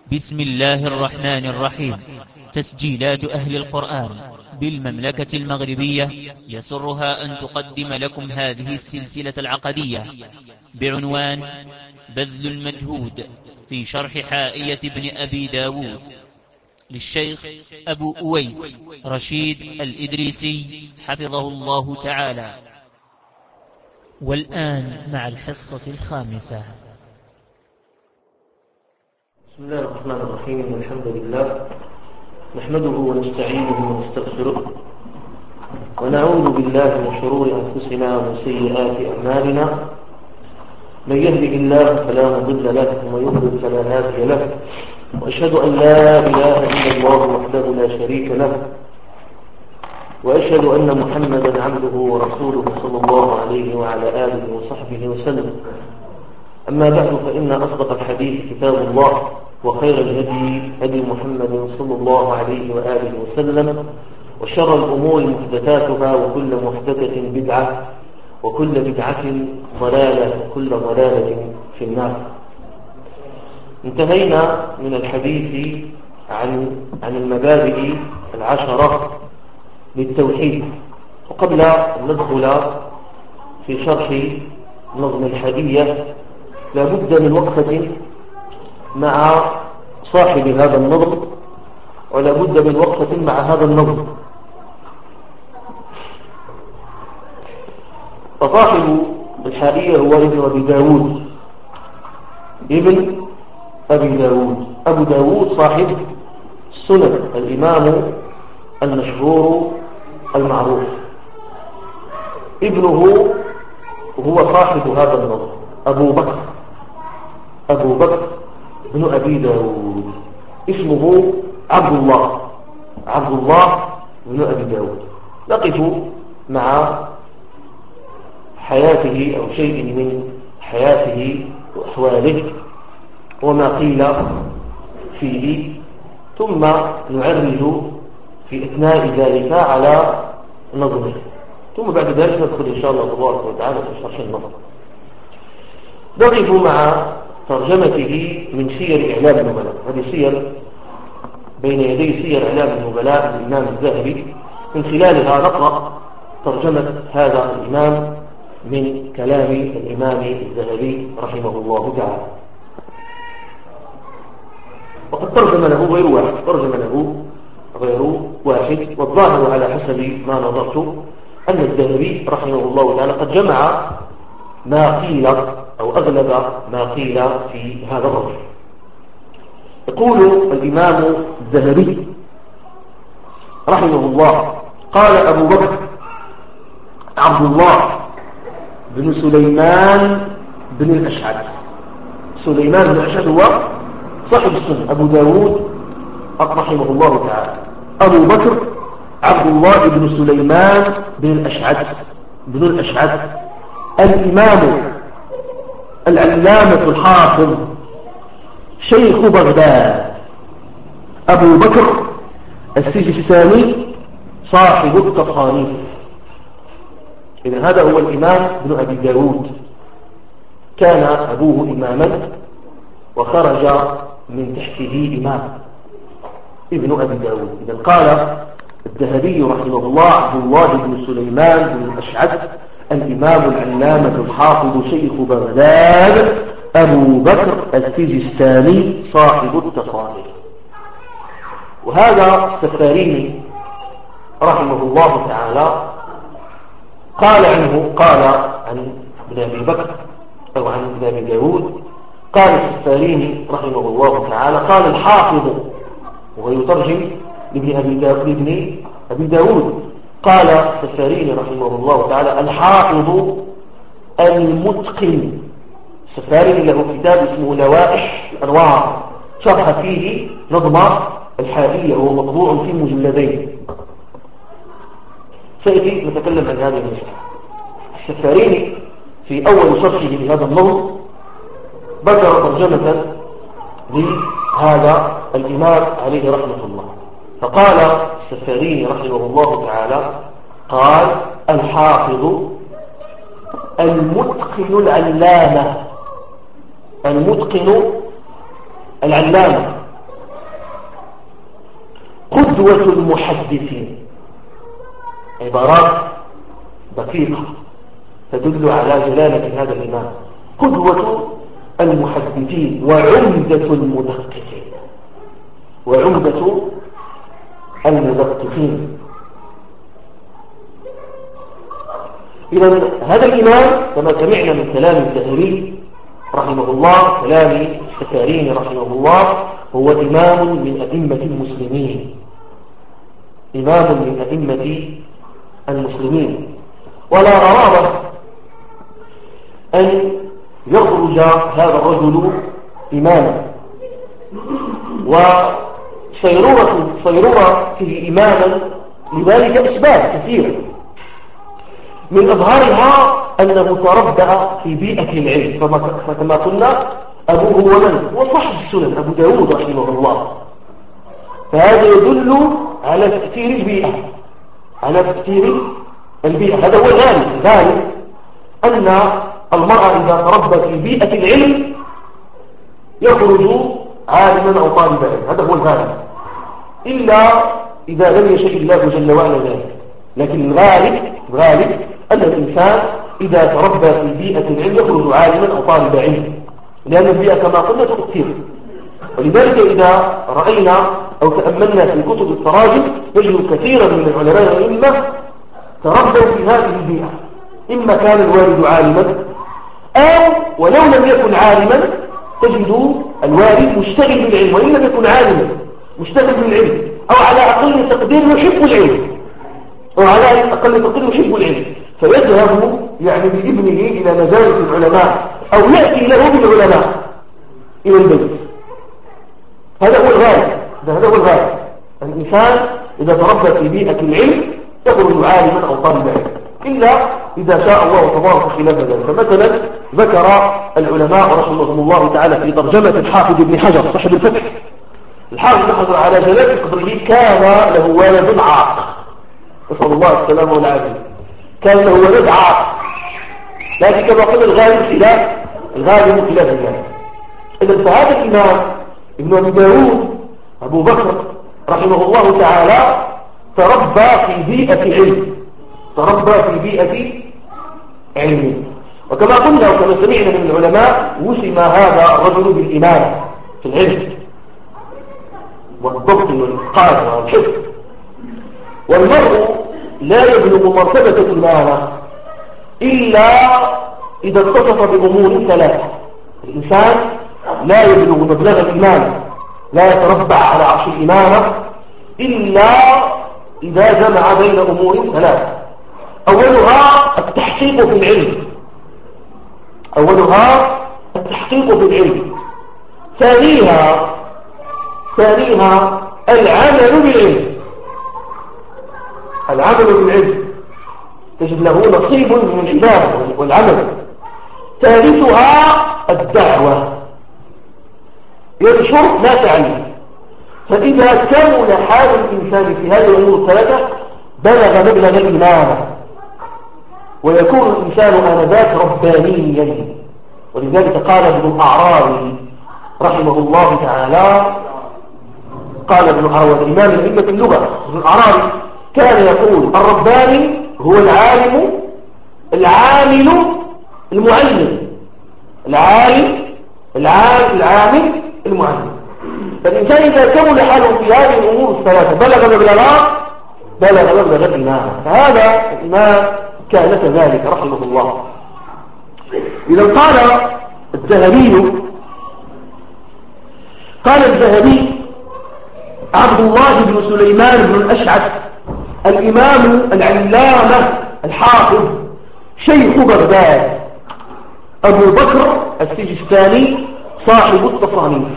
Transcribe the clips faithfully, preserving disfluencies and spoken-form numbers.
بسم الله الرحمن الرحيم. تسجيلات أهل القرآن بالمملكة المغربية يسرها أن تقدم لكم هذه السلسلة العقدية بعنوان بذل المجهود في شرح حائية ابن أبي داود للشيخ أبو أويس رشيد الإدريسي حفظه الله تعالى. والآن مع الحصة الخامسة. بسم الله الرحمن الرحيم. الحمد لله نحمده ونستعينه ونستغفره ونعوذ بالله من شرور أنفسنا ومن سيئات أعمالنا. من يهده الله فلا مضل له ومن يضلل فلا هادي له، وأشهد أن لا إله إلا الله وحده لا شريك له، وأشهد أن محمدا عبده ورسوله صلى الله عليه وعلى آله وصحبه وسلم. أما بعد، فإن أصدق الحديث كتاب الله، وخير الهدي هدي محمد صلى الله عليه وآله وسلم، وشر الأمور محدثاتها، وكل محدثة بدعة، وكل بدعة ضلالة، وكل ضلالة في النار. انتهينا من الحديث عن عن المبادئ العشرة للتوحيد، وقبل أن ندخل في شرح نظم الحديث لا بد من وقفة مع صاحب هذا النظم، ولا بد من وقفة مع هذا النظم. فصاحب الحائية هو ابن أبي داود ابن أبي داود أبو داود صاحب السنن، الإمام المشهور المعروف. ابنه هو صاحب هذا النظم أبو بكر أبو بكر بن أبي داود، اسمه عبد الله عبد الله بن أبي داود. نقف مع حياته أو شيء من حياته وأحواله وما قيل فيه، ثم نعرج في أثناء ذلك على نظمه، ثم بعد ذلك ندخل إن شاء الله تبارك وتعالى في شرح النظم. نقف مع ترجمته من سير إعلام النبلاء. هذه سير بين يدي سير إعلام النبلاء للإمام الذهبي، من خلالها نقرأ ترجمة هذا الإمام من كلام الإمام الذهبي رحمه الله تعالى. وقد ترجم له غير واحد ترجم له غير واحد والظاهر على حسب ما نظرت أن الذهبي رحمه الله تعالى قد جمع ما قيل أو أغلب ما قيل في هذا الرجل. يقول الإمام الذهبي رحمه الله: قال أبو بكر عبد الله بن سليمان بن الأشعث. سليمان بن الأشعث هو صاحب السنة أبو داود رحمه الله تعالى. أبو بكر عبد الله بن سليمان بن الأشعث بن الأشعث الإمام العلامة الحافظ شيخ بغداد، أبو بكر السجستاني صاحب التصانيف. إذن هذا هو الإمام بن أبي داود. كان أبوه إماما وخرج من تحته إمام ابن أبي داود. إذن قال الذهبي رحمه الله: عبد الله بن سليمان بن الأشعث الإمام العلامة الحافظ شيخ بغداد أبو بكر السجستاني صاحب التصانيف. وهذا السفاريني رحمه الله تعالى قال عنه قال عن ابن أبي بكر أو عن ابن أبي داود، قال السفاريني رحمه الله تعالى: قال الحافظ، وهو يترجم لابن أبي داود, لابن أبي داود قال السفاريني رحمه الله تعالى: الحافظ المتقن. السفاريني له كتاب اسمه لوائح الأنوار، شرح فيه نظم الحائية، وهو مطبوع في مجلدين. سأتي نتكلم عن هذه المسألة. السفاريني في أول شرحه لهذا النظم ذكر ترجمة لهذا الإمام عليه رحمة الله، فقال السفاريني رحمه الله تعالى: قال الحافظ المتقن العلامة. المتقن العلامة قدوة المحدثين. عبارات دقيقة تدل على جلالة هذا الإمام. قدوة المحدثين وعمدة المدققين وعمدة المدققين. إذا هذا الإمام كما سمعنا من كلام الزهري رحمه الله، كلام الشكارين رحمه الله، هو إمام من أئمة المسلمين، إمام من أئمة المسلمين. ولا غرابة أن يخرج هذا الرجل إماما، وصيرورة صيرورته إماما لذلك أسباب كثيرة، من أظهرها أنه تربى في بيئة العلم، فكما قلنا أبوه ومن وصاحب السنن أبو داود رحمه الله، فهذا يدل على تأثير البيئة على تأثير البيئة. هذا هو الغالب. الغالب أن المرأة إذا تربى في بيئة العلم يخرج عالما أو طالب علم، هذا هو الغالب، إلا إذا لم يشاء الله جل وعلا ذلك. لكن الغالب الغالب أن الإنسان إذا تربى في بيئة العلم يخرج عالما أو طالب علم، لأن البيئة كما قلنا تؤثر. ولذلك إذا رأينا أو تأملنا في كتب التراجم نجد كثيرا من العلماء والأئمة تربوا في هذه البيئة، إما كان الوالد عالما أو ولو لم يكن عالما تجد الوالد مشتغل بالعلم، وإن لم يكن عالما مشتغل بالعلم، أو على أقل تقدير يحب العلم أو على أقل تقدير يحب العلم، فيذهب يعني بابنه إلى مجالس العلماء أو يأتي له بالعلماء إلى البيت. هذا هو الغالب. هذا هو الغالب. الإنسان إذا تربى في بيئة العلم يخرج عالما أو طالب علم، إلا إذا شاء الله تبارك خلاف ذلك. فمثلا ذكر العلماء رحمهم الله تعالى في ترجمة الحافظ ابن حجر صاحب الفتح، الحافظ ابن حجر على جلالة قدره كان له ولد عاق، نسأل الله السلامة والعافية، كان له ولد عاق، لكن كما قلنا الغالب خلاف الغالب خلاف ذلك. إذا فهذا الإمام ابن أبي داود أبو بكر رحمه الله تعالى تربى في بيئة علم، تربى في بيئة علم. وكما قلنا وكما سمعنا من العلماء وسم هذا الرجل بالإمامة في العلم والضبط والإتقان والحفظ. والمرء لا يبلغ مرتبة الإمامة إلا إذا اتصف بأمور ثلاثة. الإنسان لا يبلغ مبلغ الإمامة، لا يتربع على عرش الإمامة إلا إذا جمع بين أمور ثلاثة. أولها التحقيق في العلم أولها التحقيق في العلم ثانيها ثانيها العمل بالعلم العمل بالعلم تجد له نصيب من العبادة والعمل. ثالثها الدعوة، ينشر ما تعلم. فإذا كمل حال الإنسان في هذه الأمور الثلاثة بلغ مبلغ الإمامة، ويكون الإنسان آنذاك ربانيا. ولذلك قال ابن الأعرابي رحمه الله تعالى، قال ابن الأعرابي الإمام الأئمة اللغة ابن الأعرابي كان يقول الرباني هو العالم العامل المعلم، العالم العالم العامل المعلم. فالإنسان إذا كمل حاله في هذه الأمور الثلاثة بلغ مبلغا بلغ مبلغ الإمامة. فهذا الإمام كان كذلك رحمه الله. إذا قال الذهبي قال الذهبي عبد الله بن سليمان بن الأشعث الإمام العلامة الحافظ شيخ بغداد أبو بكر السجستاني صاحب التصانيف،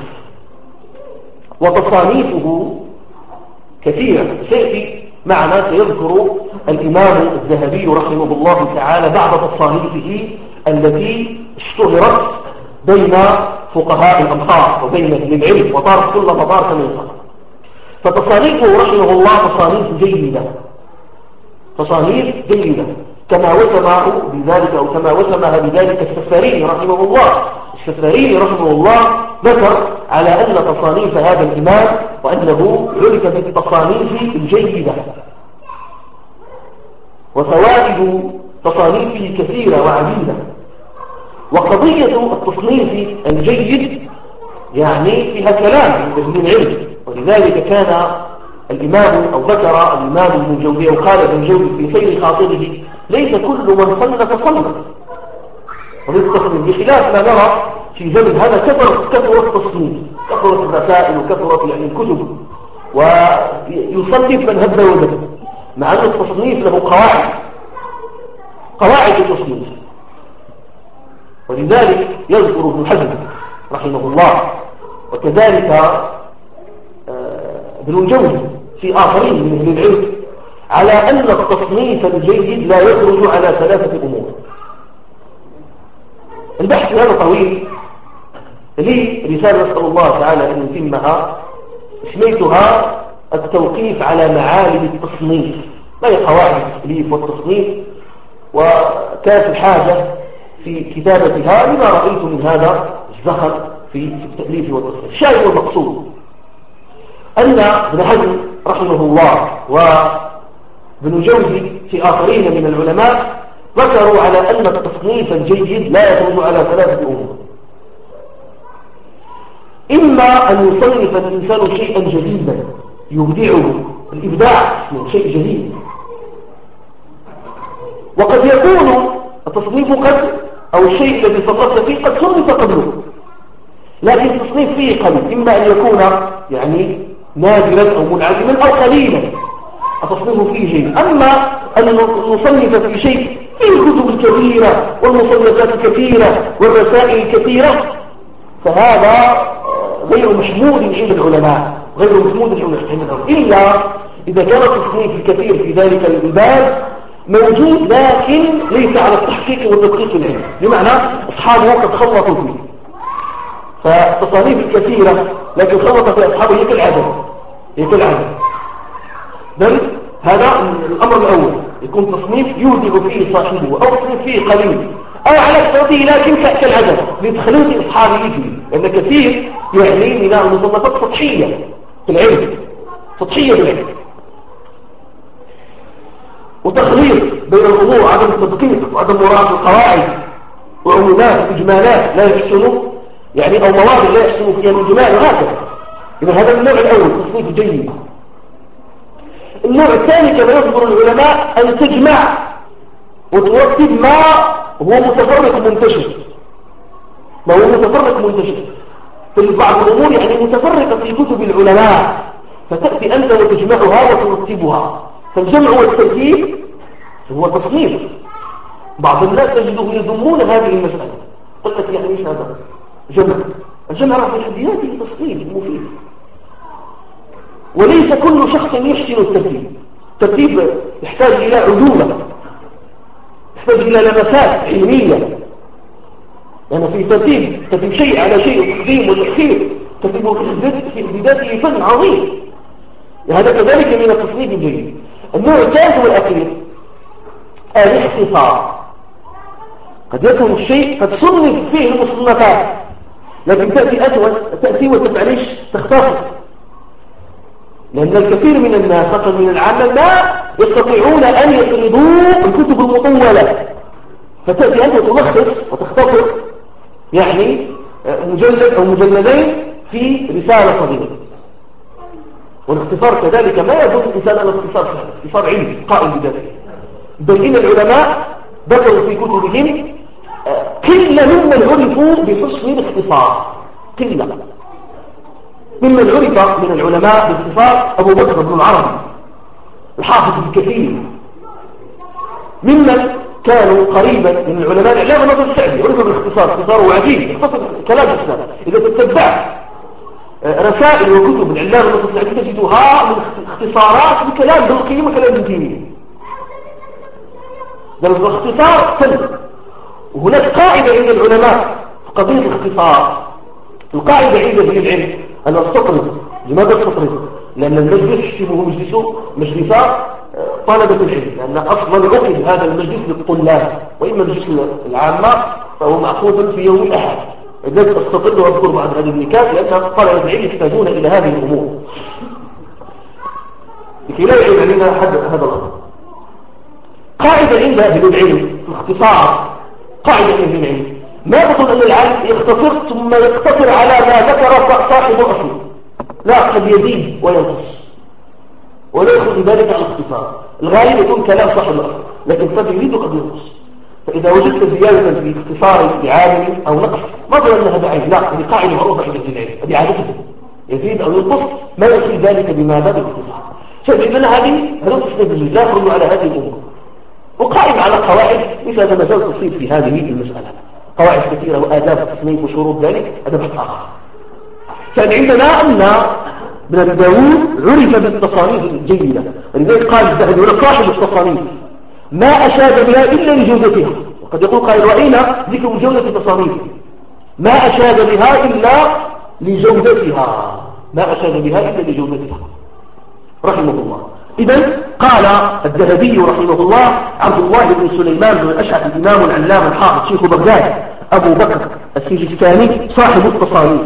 وتصانيفه كثيرة سيأتي معنا سيذكر الإمام الذهبي رحمه الله تعالى بعض تصانيفه التي اشتهرت بين فقهاء الأمصار وبين أهل العلم وطارت كل مطار كما يقال. فتصانيفه رحمه الله تصانيف جيدة تصانيف جيدة كما وسمه بذلك أو كما وسمها بذلك السفاري رحمه الله. السفاري رحمه الله ذكر على أن تصانيف هذا الإمام وأنه عرف بالتصانيف الجيدة، وفوائد تصانيفه كثيرة وعديدة. وقضية التصنيف الجيد يعني فيها كلام عند أهل العلم، ولذلك كان الإمام أو ذكر الإمام ابن الجوزي وقال ابن الجوزي في سير خاطره: ليس كل من صنف صنف. وبالتصنيف بخلاف ما نرى في زمن هذا كثرت كثرت التصنيف، كثرت الرسائل وكثرت يعني الكتب، ويصنف من هب ودب، مع أن التصنيف له قواعد قواعد التصنيف. ولذلك يذكر ابن حزم رحمه الله وكذلك ابن الجوزي في آخرين من أهل العلم على أن التصنيف الجيد لا يخرج على ثلاثة أمور. البحث هذا طويل، لي رسالة نسأل الله تعالى أن يتمها، سميتها التوقيف على معالم التصنيف، ما هي قواعد التأليف والتصنيف، وكانت الحاجة في كتابتها لما رأيت من هذا الزخم في التأليف والتصنيف. الشاهد والمقصود أن ابن حزم رحمه الله وابن الجوزي في آخرين من العلماء ذكروا على أن التصنيف الجيد لا يخرج على ثلاثة أمور: إما أن يصنف الإنسان شيئا جديدا يبدعه، الإبداع شيء جديد، وقد يكون التصنيف قد أو الشيء الذي صنفت فيه قد صنف قبله، لكن التصنيف فيه قليل، إما أن يكون يعني نادرا أو منعدما أو قليلا التصنيف فيه جيد. أما أن نصنف في شيء فيه الكتب الكثيرة والمصنفات الكثيرة والرسائل الكثيرة فهذا غير محمود عند العلماء، غير محمود عند العلماء، إلا إذا كان التصنيف الكثير في ذلك الباب موجود لكن ليس على التحقيق والتدقيق العلمي، بمعنى أصحابه قد خلطوا فيه. فالتصانيف الكثيرة لكن خلط في أصحابه هي كالعدد هي كالعدد بل هذا الأمر الأول، يكون تصنيف يودع فيه صاحبه أو تصنيف فيه قليل أو على كثرته لكن كالعدد لتخليط أصحابه فيه، لأن كثير يعني من المصنفات سطحية في العلم، سطحية في العلم، وتخليط بين الأمور، عدم التدقيق وعدم مراعاة القواعد وعمومات إجمالات لا يحسنوا يعني أو مواضع لا يحسنوا فيها الإجمال وهكذا. إذا هذا النوع الأول تصنيف جيد. النوع الثاني كما يذكر العلماء أن تجمع وترتب ما هو متفرق منتشر، ما هو متفرق منتشر في بعض الأمور يعني متفرقة في كتب العلماء، فتأتي أنت وتجمعها وترتبها. فالجمع والترتيب هو تصنيف. بعض الناس تجده يذمون هذه المسألة، قلت لك يعني ايش هذا جمع؟ الجمع في حد ذاته تصنيف مفيد، وليس كل شخص يحسن الترتيب. الترتيب يحتاج إلى عدولة، يحتاج إلى لمسات علمية، لأن في ترتيب ترتيب شيء على شيء، التقديم والتأخير، ترتيبه في ذاته فن عظيم، هذا كذلك من التصنيف الجيد. النوع الثالث والأخير الاختصار. قد يكون الشيء قد صنف فيه المصنفات لكن تأتي أسود تأتي وتفعليش تختصر، لأن الكثير من الناس خاصة من العامة لا يستطيعون أن يفردوا الكتب المطولة، فتأتي أنت تلخص وتختصر يعني مجلد أو مجلدين في رسالة صغيرة. والاختصار كذلك ما يظن الإنسان أن الاختصار سهل، اختصار علمي قائم بذاته، بل إن العلماء ذكروا في كتبهم قلة ممن عرفوا بحسن الاختصار، قلة ممن عرف من العلماء باختصار أبو بكر بن العربي الحافظ الكثير، ممن كانوا قريبا من العلماء الإعلام نظر السعدي عرف بالاختصار، اختصاره عجيب يختصر كلام الإسلام. إذا تتبع رسائل وكتب العلام نظر السعدي تجدها من اختصارات بكلام بالقيمة كلام ابن تيمية، لأن الاختصار فن. وهناك قاعدة عند العلماء في قضية الاختصار، القاعدة عند أهل العلم أن السطرد. لماذا السطرد؟ لأن المجلس يشبه مجلس مجلس طلبة العلم، لأن أصلا عقد هذا المجلس للطلاب، وإما المجلس العامة فهو مأخوذ في يوم الأحد، لذلك أستطرد وأذكر بعض هذه النكات لأن طلبة العلم يحتاجون إلى هذه الأمور لكي لا يعيب علينا أحد هذا الأمر. قاعدة عند أهل العلم باختصار، قاعدة عند أهل العلم ما تقول أن العالم يختصر ثم يقتصر على ما ذكر صاحب الأصل، لا، قد يزيد وينقص ولا يخرج من ذلك على الاختصار. الغالب يكون كلام صاحب الأصل لكن قد يزيد وقد ينقص. فإذا وجدت زيادة في اختصار لعالم أو نقص ما ظل أن هذا عيب، لا، هذه قاعدة معروفة عند العلم، هذه عادته يزيد أو ينقص ما يصل ذلك بماذا بالاختصار. فإذا هذه هذا الإسناد لا يخرج على هذه الأمور، وقائم على قواعد مثل هذا المجال تصيب في هذه المسألة، قواعد كثيرة وآداب التصنيف وشروط ذلك هذا بحث آخر. فعندنا أن ابن أبي داود عرف بالتصانيف الجيدة، ولذلك قال الذهبي هنا صاحب التصانيف ما أشاد بها إلا لجودتها، وقد يقول قائل رأينا ذكر جودة تصانيف ما أشاد بها إلا لجودتها، ما أشاد بها إلا لجودتها رحمه الله. إذن قال الذهبي رحمه الله عبد الله بن سليمان بن الأشعث الإمام العلام الحافظ شيخ بغداد أبو بكر السجستاني صاحب التصانيف.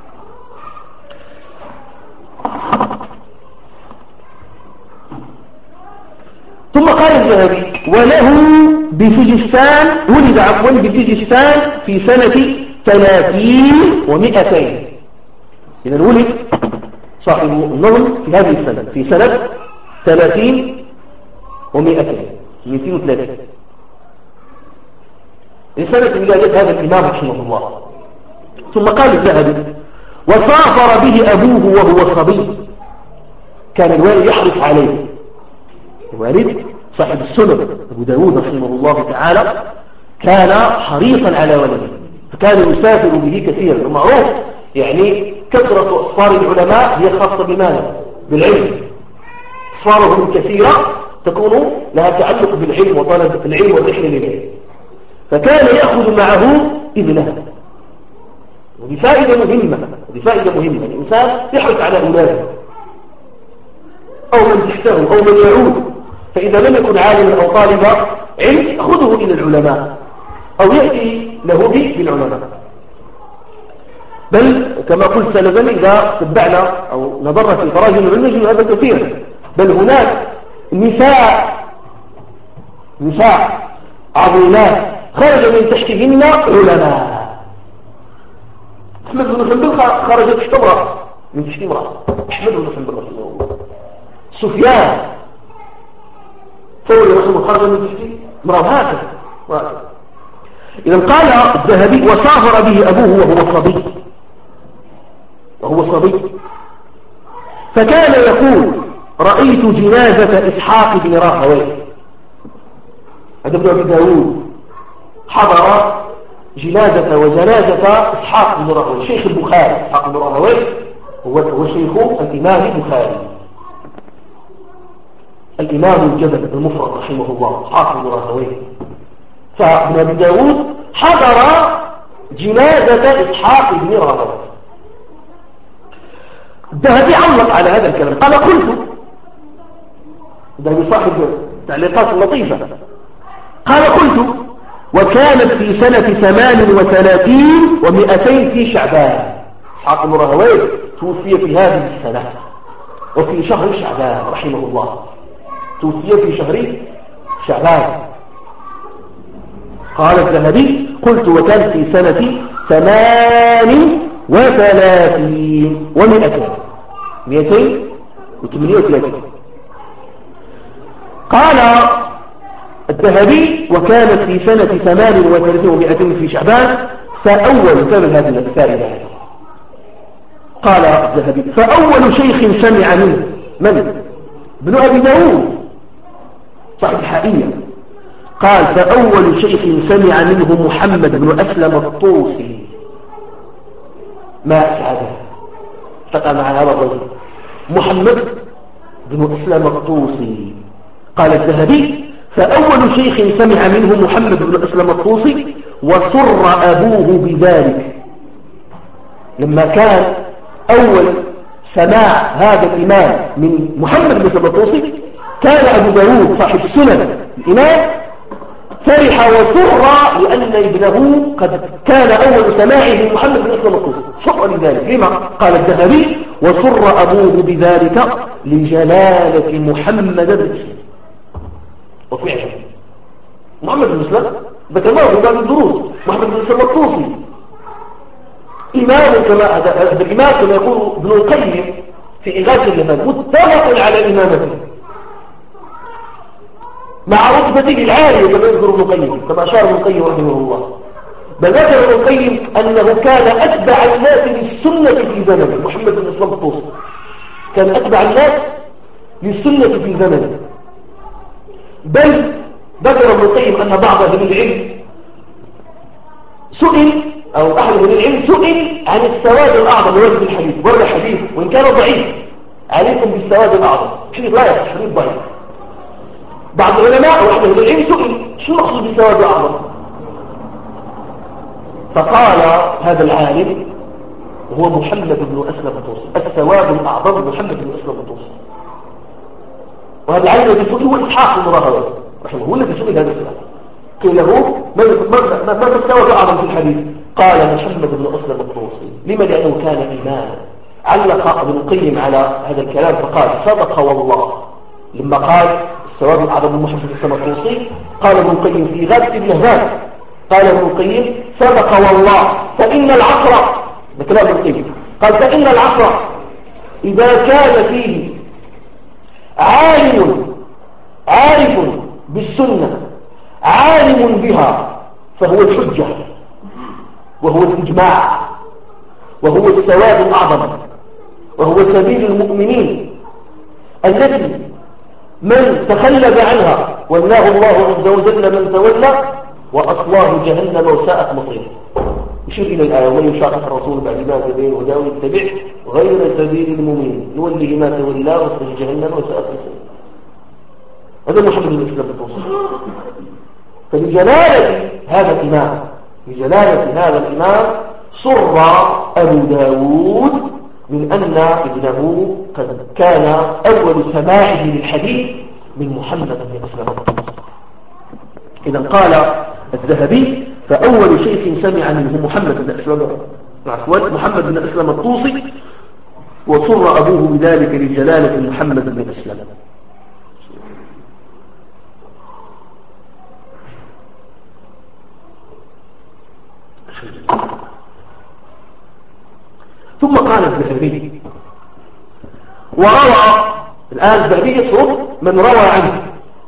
ثم قال الذهبي وله بسجستان ولد عفوا بسجستان في سنة ثلاثين ومئتين. إذن ولد صاحب النظم في هذه السنة في سنة ثلاثين ومئتين مئتين وثلاثين لسنة ولادة هذا الإمام رحمه الله. ثم قال الذهبي وسافر به أبوه وهو صبي، كان الوالد يحرص عليه، الوالد صاحب السنن أبو داود رحمه الله تعالى كان حريصا على ولده، فكان يسافر به كثيرا. ومعروف يعني كثرة أسفار العلماء هي خاصة بماذا؟ بالعلم. أسفارهم كثيرة تكون لها تعلق بالعلم وطلب العلم والرحلة للعلم، فكان يأخذ معه ابنه. ودي فائدة مهمة، ودي فائدة مهمة، الإنسان يحرص على أولاده أو من تحته أو من يعود، فإذا لم يكن عالما أو طالب علم يأخذه إلى العلماء أو يأتي له به بالعلماء. بل كما قلت سلفا إذا تبعنا أو نظرنا في تراجم العلم هذا كثيرا، بل هناك نساء نساء عظيمات خرج من تحتهن علماء. أحمد بن حنبل خرجت تحت امرأة من تحت امرأة، أحمد بن حنبل رحمه الله. سفيان ثوري رحمه الله خرج من تحت امرأة، هكذا. إذا قال الذهبي وسافر به أبوه وهو صبي وهو صبي فكان يقول رأيت جنازة إسحاق بن راهويه. هذا ابن أبي داود حضر جنازة وجنازة إسحاق بن راهويه شيخ البخاري. إسحاق بن راهويه هو شيخ الإمام البخاري الإمام الجبل المفرد رحمه الله إسحاق بن راهويه. فابن أبي داود حضر جنازة إسحاق بن راهويه. الذهبي علق على هذا الكلام قال قلت، الذهبي صاحب تعليقات لطيفة، قال قلت وكانت في سنة ثمان وثلاثين ومئتين في شعبان. إسحاق بن راهويه توفي في هذه السنة وفي شهر شعبان رحمه الله، توفي في شهر شعبان. قال الذهبي قلت وكان في سنة ثمان وثلاثين ومئتين مئتين وثمانية وثلاثين. قال الذهبي وكانت في سنة ثمان وثلاثين ومئتين في شعبان فأول كامل هذه الفائدة. قال الذهبي فأول شيخ سمع منه من؟ ابن أبي داود صاحب الحائية. قال فأول شيخ سمع منه محمد بن أسلم الطوسي. ما أسعده التقى مع هذا الرجل محمد بن أسلم الطوسي. قال الذهبي فأول شيخ سمع منه محمد بن أسلم الطوسي وسر أبوه بذلك. لما كان أول سماع هذا الإمام من محمد بن أسلم الطوسي كان أبو داود صاحب السنن الإمام فرح وسر لأن ابنه قد كان أول سماعه من محمد بن أسلم الطوسي، سر لذلك. لما؟ قال الذهبي: وسر أبوه بذلك لجلالة محمد بن أسلم. وفعلا محمد بن أسلم ذكرناه في باب الدروس، محمد بن أسلم الطوسي إمام كما هذا الإمام كما يقول ابن القيم في إغاثة اللبان متفق على إمامته مع رتبته العالية كما يذكر ابن القيم، كما أشار ابن القيم رحمه الله. بل ذكر ابن القيم أنه كان أتبع الناس للسنة في زمنه. محمد بن أسلم الطوسي كان أتبع الناس للسنة في زمنه. بل ذكر ابن القيم أن بعض أهل العلم سئل أو أهل العلم سئل عن السواد الأعظم ورد الحديث، ورد حديث وإن كان ضعيف: عليكم بالسواد الأعظم. حديث لا يصح، حديث ضعيف. بعض العلماء أو أهل العلم سئل: شو المقصود بالسواد الأعظم؟ فقال هذا العالم وهو محمد بن أسلم الطوسي: السواد الأعظم محمد بن أسلم الطوسي. وهذا العالم الذي سئل هو إسحاق بن راهويه رحمه، هو الذي سئل هذا السؤال. قيل له: ما السواد الأعظم في الحديث؟ قال: محمد بن أسلم الطوسي. لما؟ لأنه كان إماما. علق ابن القيم على هذا الكلام فقال: صدق والله. لما قال السواد الأعظم من محمد بن أسلم الطوسي قال ابن القيم في غاية اللهفان، قال ابن القيم: صدق والله، فإن العصر، بكلام ابن القيم قال: فإن العصر إذا كان فيه عالم عارف بالسنة عالم بها فهو الحجة، وهو الإجماع، وهو السواد الأعظم، وهو سبيل المؤمنين التي من تخلف عنها والله الله عز وجل من تولى وأصلاه جهنم وساءت مصيره. يشير إلى الآية: ومن يشاقق الرسول بعد ما تبين هداه ويتبع غير سبيل المؤمنين نوله ما تولى وصله جهنم وساءت مصيره. هذا محمد بن أسلم الطوسي. فلجلالة هذا الإمام لجلالة هذا الإمام سر أبو داود من أن ابنه قد كان أول سماعه للحديث من محمد بن أسلم الطوسي. إذا قال الذهبي: فأول شيخ سمع منه محمد بن أسلم محمد بن أسلم الطوسي، وسر أبوه بذلك لجلالة محمد بن أسلم. ثم قال الذهبي: وروى، الآن الذهبي يصرف من روى عنه.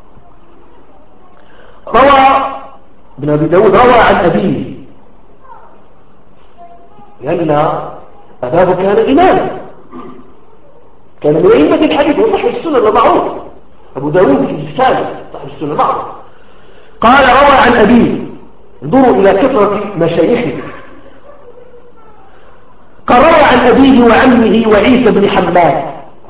روى ابن أبي داود روى عن أبيه، لأن أباه كان إماما، كان من أئمة الحديث وصحب السنة المعروف. أبو داود في الثالث صحب السنة المعروف. قال: روى عن أبيه. انظروا إلى كثرة مشايخه. قال: روى عن أبيه وعمه وعيسى بن حماد.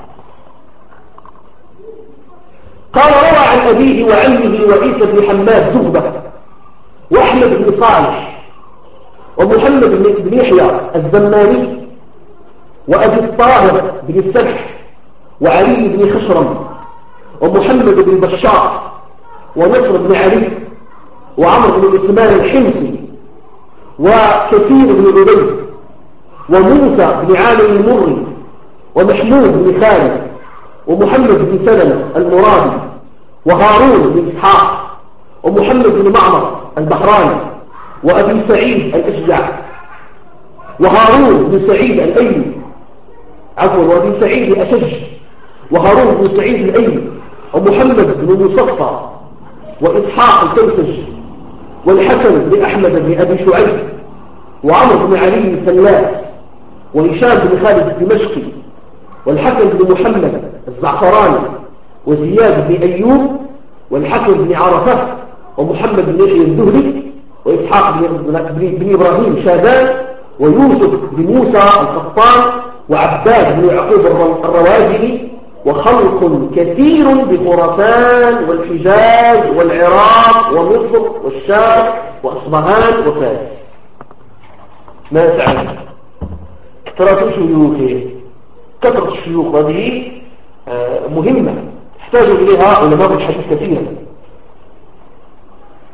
قال: روى عن أبيه وعمه وعيسى بن حماد دهبة، وأحمد بن صالح، ومحمد بن يحيى الزماني، وأبي الطاهر بن السبح، وعلي بن خشرم، ومحمد بن بشار، ونصر بن علي، وعمر بن عثمان الحمصي، وكثير بن عبيد، وموسى بن عامر المري، ومحمود بن خالد، ومحمد بن سلمة المرادي، وهارون بن إسحاق، ومحمد بن معمر البحراني، وأبي سعيد الأشجع، وهارون بن سعيد الأيلي عفوا وأبي سعيد الأشج، وهارون بن سعيد الأيلي، ومحمد بن مصفى، وإسحاق الكوسج، والحسن بن أحمد بن أبي شعيب، وعمر بن علي الفلاس، وهشام بن خالد الدمشقي، والحسن بن محمد الزعفراني، وزياد بن أيوب، والحسن بن عرفة، ومحمد بن يحيى الذهلي، وإسحاق بن, بن إبراهيم شاذان، ويوسف بن موسى القطان، وعباد بن يعقوب الروازي، وخلق كثير بخراسان والحجاز والعراق ومصر والشام وأصبهان وفارس. ما تعلم كثرة شيوخه، كثرة الشيوخ هذه مهمة يحتاج إليها علماء الحديث كثيرا.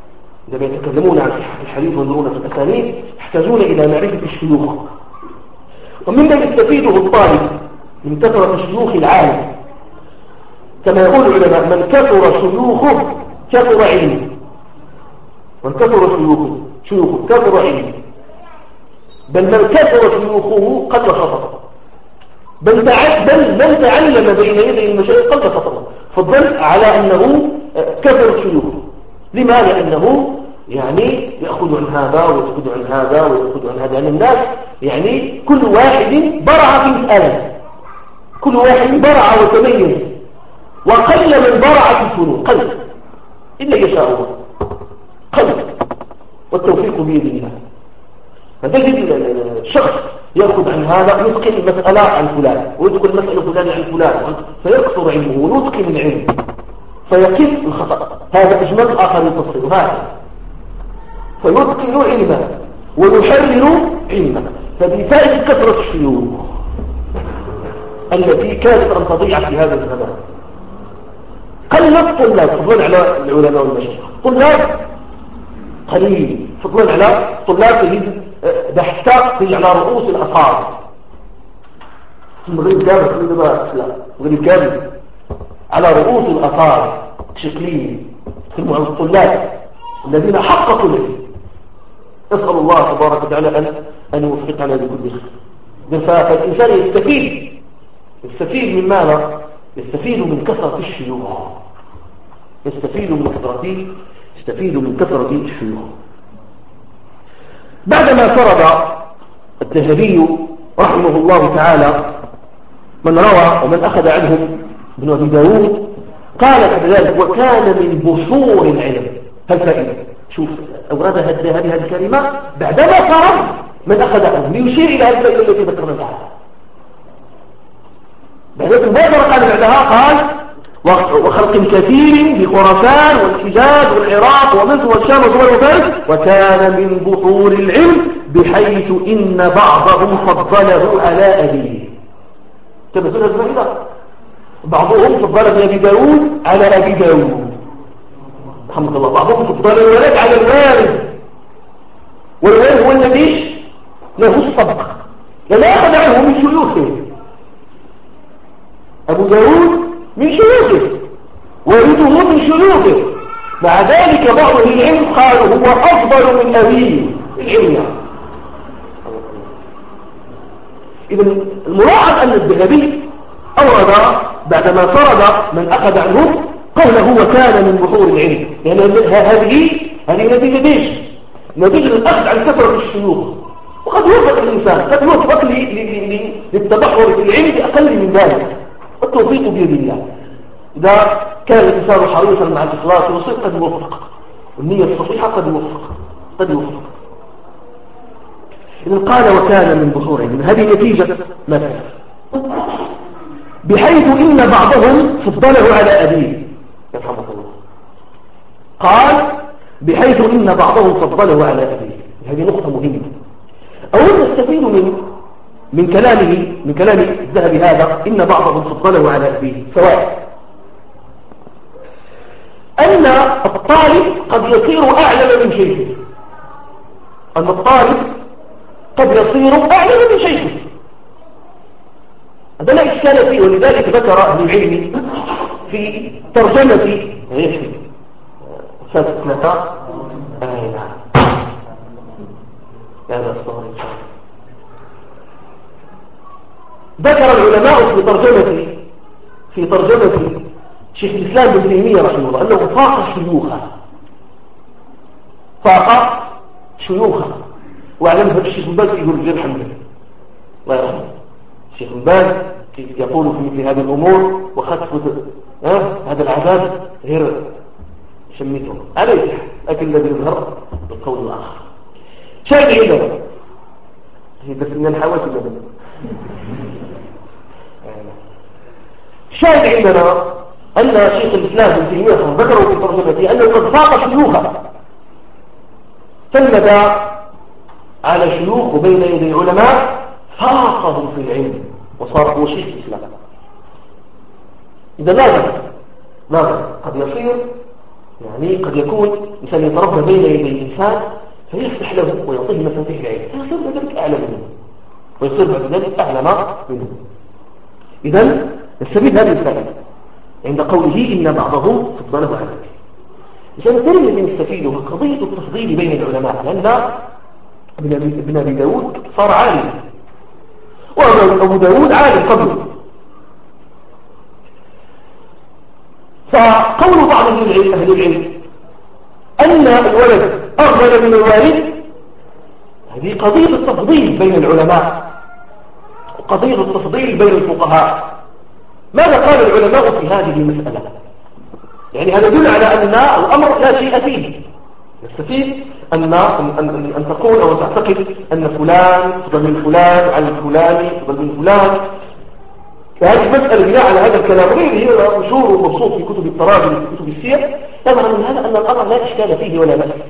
عندما يتكلمون عن صحة الحديث وينظرون في الأسانيد يحتاجون إلى معرفة الشيوخ. ومما يستفيده الطالب من كثرة شيوخ العالم كما يقول العلماء: من كثر شيوخه كثر علمه، من كثر شيوخه شيوخه كثر علمه، بل من كثر شيوخه قل خطره، بل بل من تعلم بين يدي المشايخ قل خطره. فالظن على أنه كثر شيوخه. لما؟ لأنه يعني يأخذ عن هذا ويأخذ عن هذا ويأخذ عن هذا. يعني الناس يعني كل واحد برع في مسألة، كل واحد برع وتميز، وقل من برع في الفنون، قل إلا يشاء الله، قل، والتوفيق بيد الله. فتجد الشخص يأخذ عن هذا يتقن المسألة عن فلان، ويتقن مسألة فلان عن فلان، فيكثر علمه ويتقن العلم فيقف الخطأ. هذا إجمال، آخر يفصل هذا، فيتقن علمه ويحرر علمه. فبفائدة كثرة الشيوخ التي كانت أن تضيع في هذا الزمان، قل الطلاب فضلا على العلماء والمشايخ، طلاب قليل فضلا على طلاب تجد بحثة على رؤوس الأصابع. المغرب كامل تقول ما لا المغرب كامل على رؤوس الأصابع شكلين ثم عن الطلاب الذين حققوا العلم. أسأل الله تبارك وتعالى أن أن يوفقنا بكل خير. فالإنسان يستفيد يستفيد من ماذا؟ يستفيد من كثرة الشيوخ، يستفيد من كثرة يستفيد من كثرة الشيوخ. بعدما فرض الذهبي رحمه الله تعالى من روى ومن أخذ عنهم ابن أبي داود، قال كذلك: وكان من بحور العلم. هل فائدة؟ شوف أوردها الذهبي هذه الكلمة بعدما فرض من أخذ عنهم ليشير إلى هذه الفائدة التي ذكرنا لها. بعدما ماذا قال بعدها؟ قال: وخلق كثير بخراسان والحجاز والعراق ومصر والشام وفارس، وكان من بحور العلم بحيث إن بعضهم فضله على أبيه. تبسل هذا الفائدة، بعضهم فضل أبي داود على أبي داود رحمه الله، بعضهم فضل الولد على الوالد، والوالد هو الذي له السبق لأن أخذ عنه من شيوخه. أبو داود من شيوخه، والده من شيوخه، مع ذلك بعض أهل العلم قالوا هو أفضل من أبيه العلم. إذن الملاحظ أن الذهبي أورد بعدما فرض من أخذ عنه قوله وكان من بحور العلم، يعني هذه هذه نتيجة ايش؟ نتيجة الأخذ عن كثرة الشيوخ. وقد يوفق الإنسان، قد يوفق للتبحر في العلم بأقل من ذلك، والتوفيق بيد الله. إذا كان الإنسان حريصا مع الإخلاص والصدق قد يوفق، والنية الصحيحة قد يوفق قد يوفق إذن قال وكان من بحور علم، هذه نتيجة مثل بحيث إن بعضهم فضله على أبيه يرحمه الله. قال بحيث إن بعضهم فضله على أبيه، هذه نقطة مهمة. أولا نستفيد من من كلامه من كلام الذهبي هذا إن بعضهم فضله على أبيه سواء أن الطالب قد يصير أعلم من شيخه، أن الطالب قد يصير أعلم من شيخه، هذا لا إشكال فيه. ولذلك ذكر أهل العلم في ترجمة يكفي ثلاثة آه نعم هذا الصغير. ذكر العلماء في ترجمة في ترجمة شيخ الإسلام ابن تيمية رحمه الله أنه فاق شيوخه، فاق شيوخه. وأعلم هذا الشيخ الباز يقول جل الحمد لله الله يرحمه. الشيخ الباز يقول في مثل هذه الأمور وخطفة أه؟ هذا العذاب غير شميته عليه، لكن الذي يظهر بالقول الآخر. شاهد عندنا هي بس من الحواس اللي شاهد عندنا أن شيخ الإسلام ابن تيمية ذكروا في ترجمته أنه قد فاق شيوخه، فلمد على شيوخ بين يدي علماء فاقهم في العلم وصار هو شيخ الإسلام. إذا لازم لازم قد يصير يعني قد يكون إنسان يتربى بين يدي إنسان فيفتح له ويعطيه مفاتيح العلم فيصير بعد ذلك أعلم منه ويصير بعد ذلك أعلم منه. إذن نستفيد هذه الفائدة عند قوله إن بعضهم فضله على ذلك. الشيء الثاني الذي نستفيده قضية التفضيل بين العلماء، لأن ابن أبي داود صار عالم وأبو داود عالم قبله، فقول بعض أهل العلم أن الولد أفضل من الوالد هذه قضية التفضيل بين العلماء وقضية التفضيل بين الفقهاء. ماذا قال العلماء في هذه المسألة؟ يعني هذا يدل على أن الأمر لا شيء فيه. نستفيد أن, أن, أن تقول أو تعتقد أن فلان أفضل من فلان على الفلاني أفضل من فلان. فهذه المسألة بناء على هذا الكلام غير هي مشهور ومبسوط في كتب التراجم وفي كتب السير، يظهر من هذا أن الأمر لا إشكال فيه ولا بأس.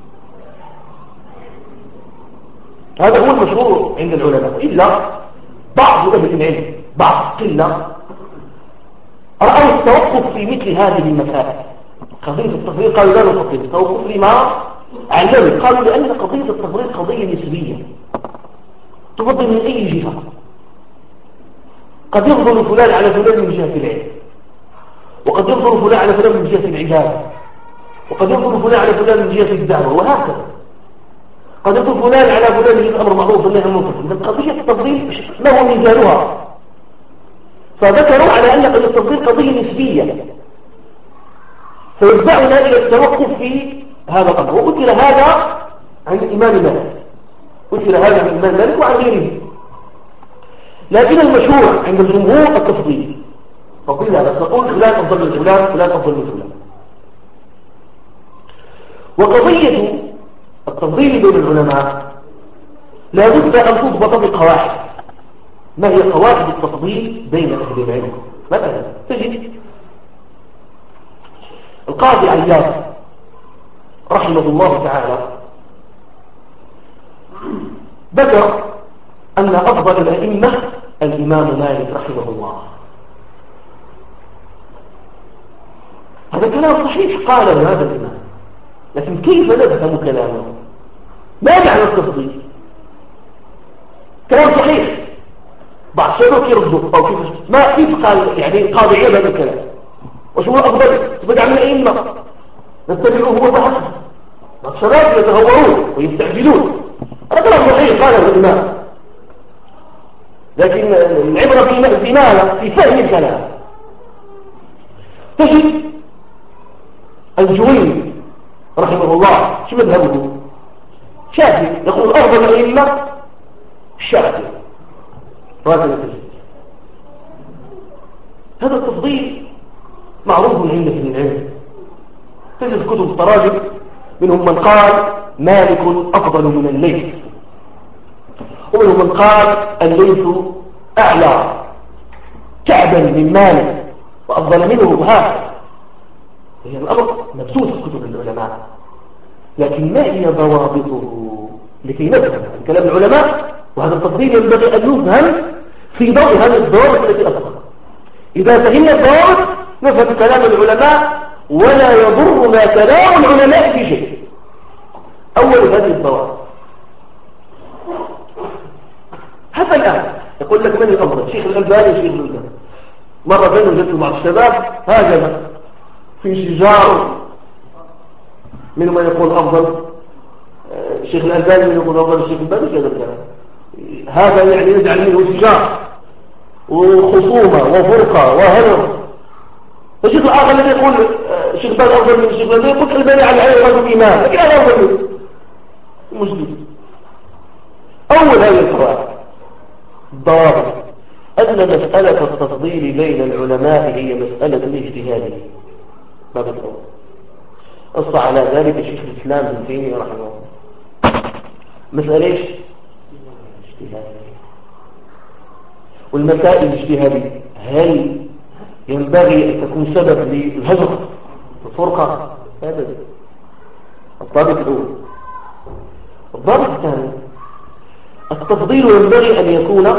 هذا هو المشهور عند العلماء، إلا بعض أهل العلم بعض قلة رأوا التوقف في مثل هذه المسائل. قضية التفضيل قالوا لا نفضل التوقف لما علموا، قالوا لأن قضية التفضيل قضية نسبية تفضل من أي جهة. قد يفضل فلان على فلان من جهة العلم، وقد يفضل فلان على فلان من جهة العبادة، وقد يفضل فلان على فلان من جهة الدعوة، وهكذا قد يفضل فلان على فلان من جهة الأمر معروف والنهي عن المنكر. إذا قضية التفضيل ما هو ميزانها؟ فذكروا على أن التفضيل قضية نسبية، فيدفعنا إلى التوقف في هذا الأمر. وأثر هذا عن الإمام مالك، أثر هذا عن الإمام مالك وعن غيره، لكن المشهور عند الجمهور التفضيل. فقيل هذا تقول فلان أفضل من فلان، فلان أفضل من فلان. وقضية التفضيل بين العلماء لا بد أن تضبط بقواعد. ما هي قواعد التفضيل بين أهل العلم؟ مثلا تجد القاضي عياض رحمه الله تعالى ذكر أن أفضل الأئمة الإمام مالك رحمه الله. هذا كلام صحيح قال هذا الإمام، لكن كيف نفهم كلامه؟ ما معنى التفضيل؟ كلام صحيح بعض شبك يرده أو كيف ما كيف قال يعني القاضي عيب هذا الكلام وشو هو أفضل تبدع من الأئمة نتبعوه هو بحث. الشباب يتهورون ويستعجلون، هذا كلام صحيح قاله الإمام، لكن العبرة في ماذا؟ في فهم الكلام. تجد الجويني رحمه الله شو مذهبه؟ شافعي، يقول أفضل الأئمة الشافعي. هذا التفضيل معروف عند أهل العلم. تجد كتب التراجم منهم من قال مالك أفضل من الليث، ومنهم من قال الليث أعلى كعبا من مالك وأفضل منه هذا. هي الأمر مبثوث في كتب العلماء، لكن ما هي ضوابطه لكي نفهم كلام العلماء؟ وهذا التفضيل ينبغي أن يفهم في ضوء هذه الضوابط التي أذكر. إذا فهمنا الضوابط نفهم كلام العلماء ولا يضرنا كلام العلماء في شيء. أول هذه الضوابط حتى الآن يقول لك من الأفضل؟ شيخ الألباني شيخ الألباني. مرة بين وجدت بعض الشباب هكذا في شجار، من من يقول أفضل شيخ الألباني، من يقول أفضل الشيخ الألباني كذا كذا. هذا يعني يجعل منه شجار وخصومة وفرقة وهدر. الشيخ الآخر الذي يقول شيخ الألباني أفضل من الشيخ الألباني يقول الألباني على العين رجل إيمان، لكن أنا أفضل منه مسلم. أول هذه القواعد ضابط أن مسألة التفضيل بين العلماء هي مسألة اجتهادية. ما بالأول أص على ذلك الشيخ الإسلام ابن تيمية رحمه الله. مسألة إيش؟ اجتهادية. والمسائل الاجتهادية هل ينبغي أن تكون سبب للهجر والفرقة؟ هذا الضابط الأول. الضابط الثاني التفضيل ينبغي أن يكون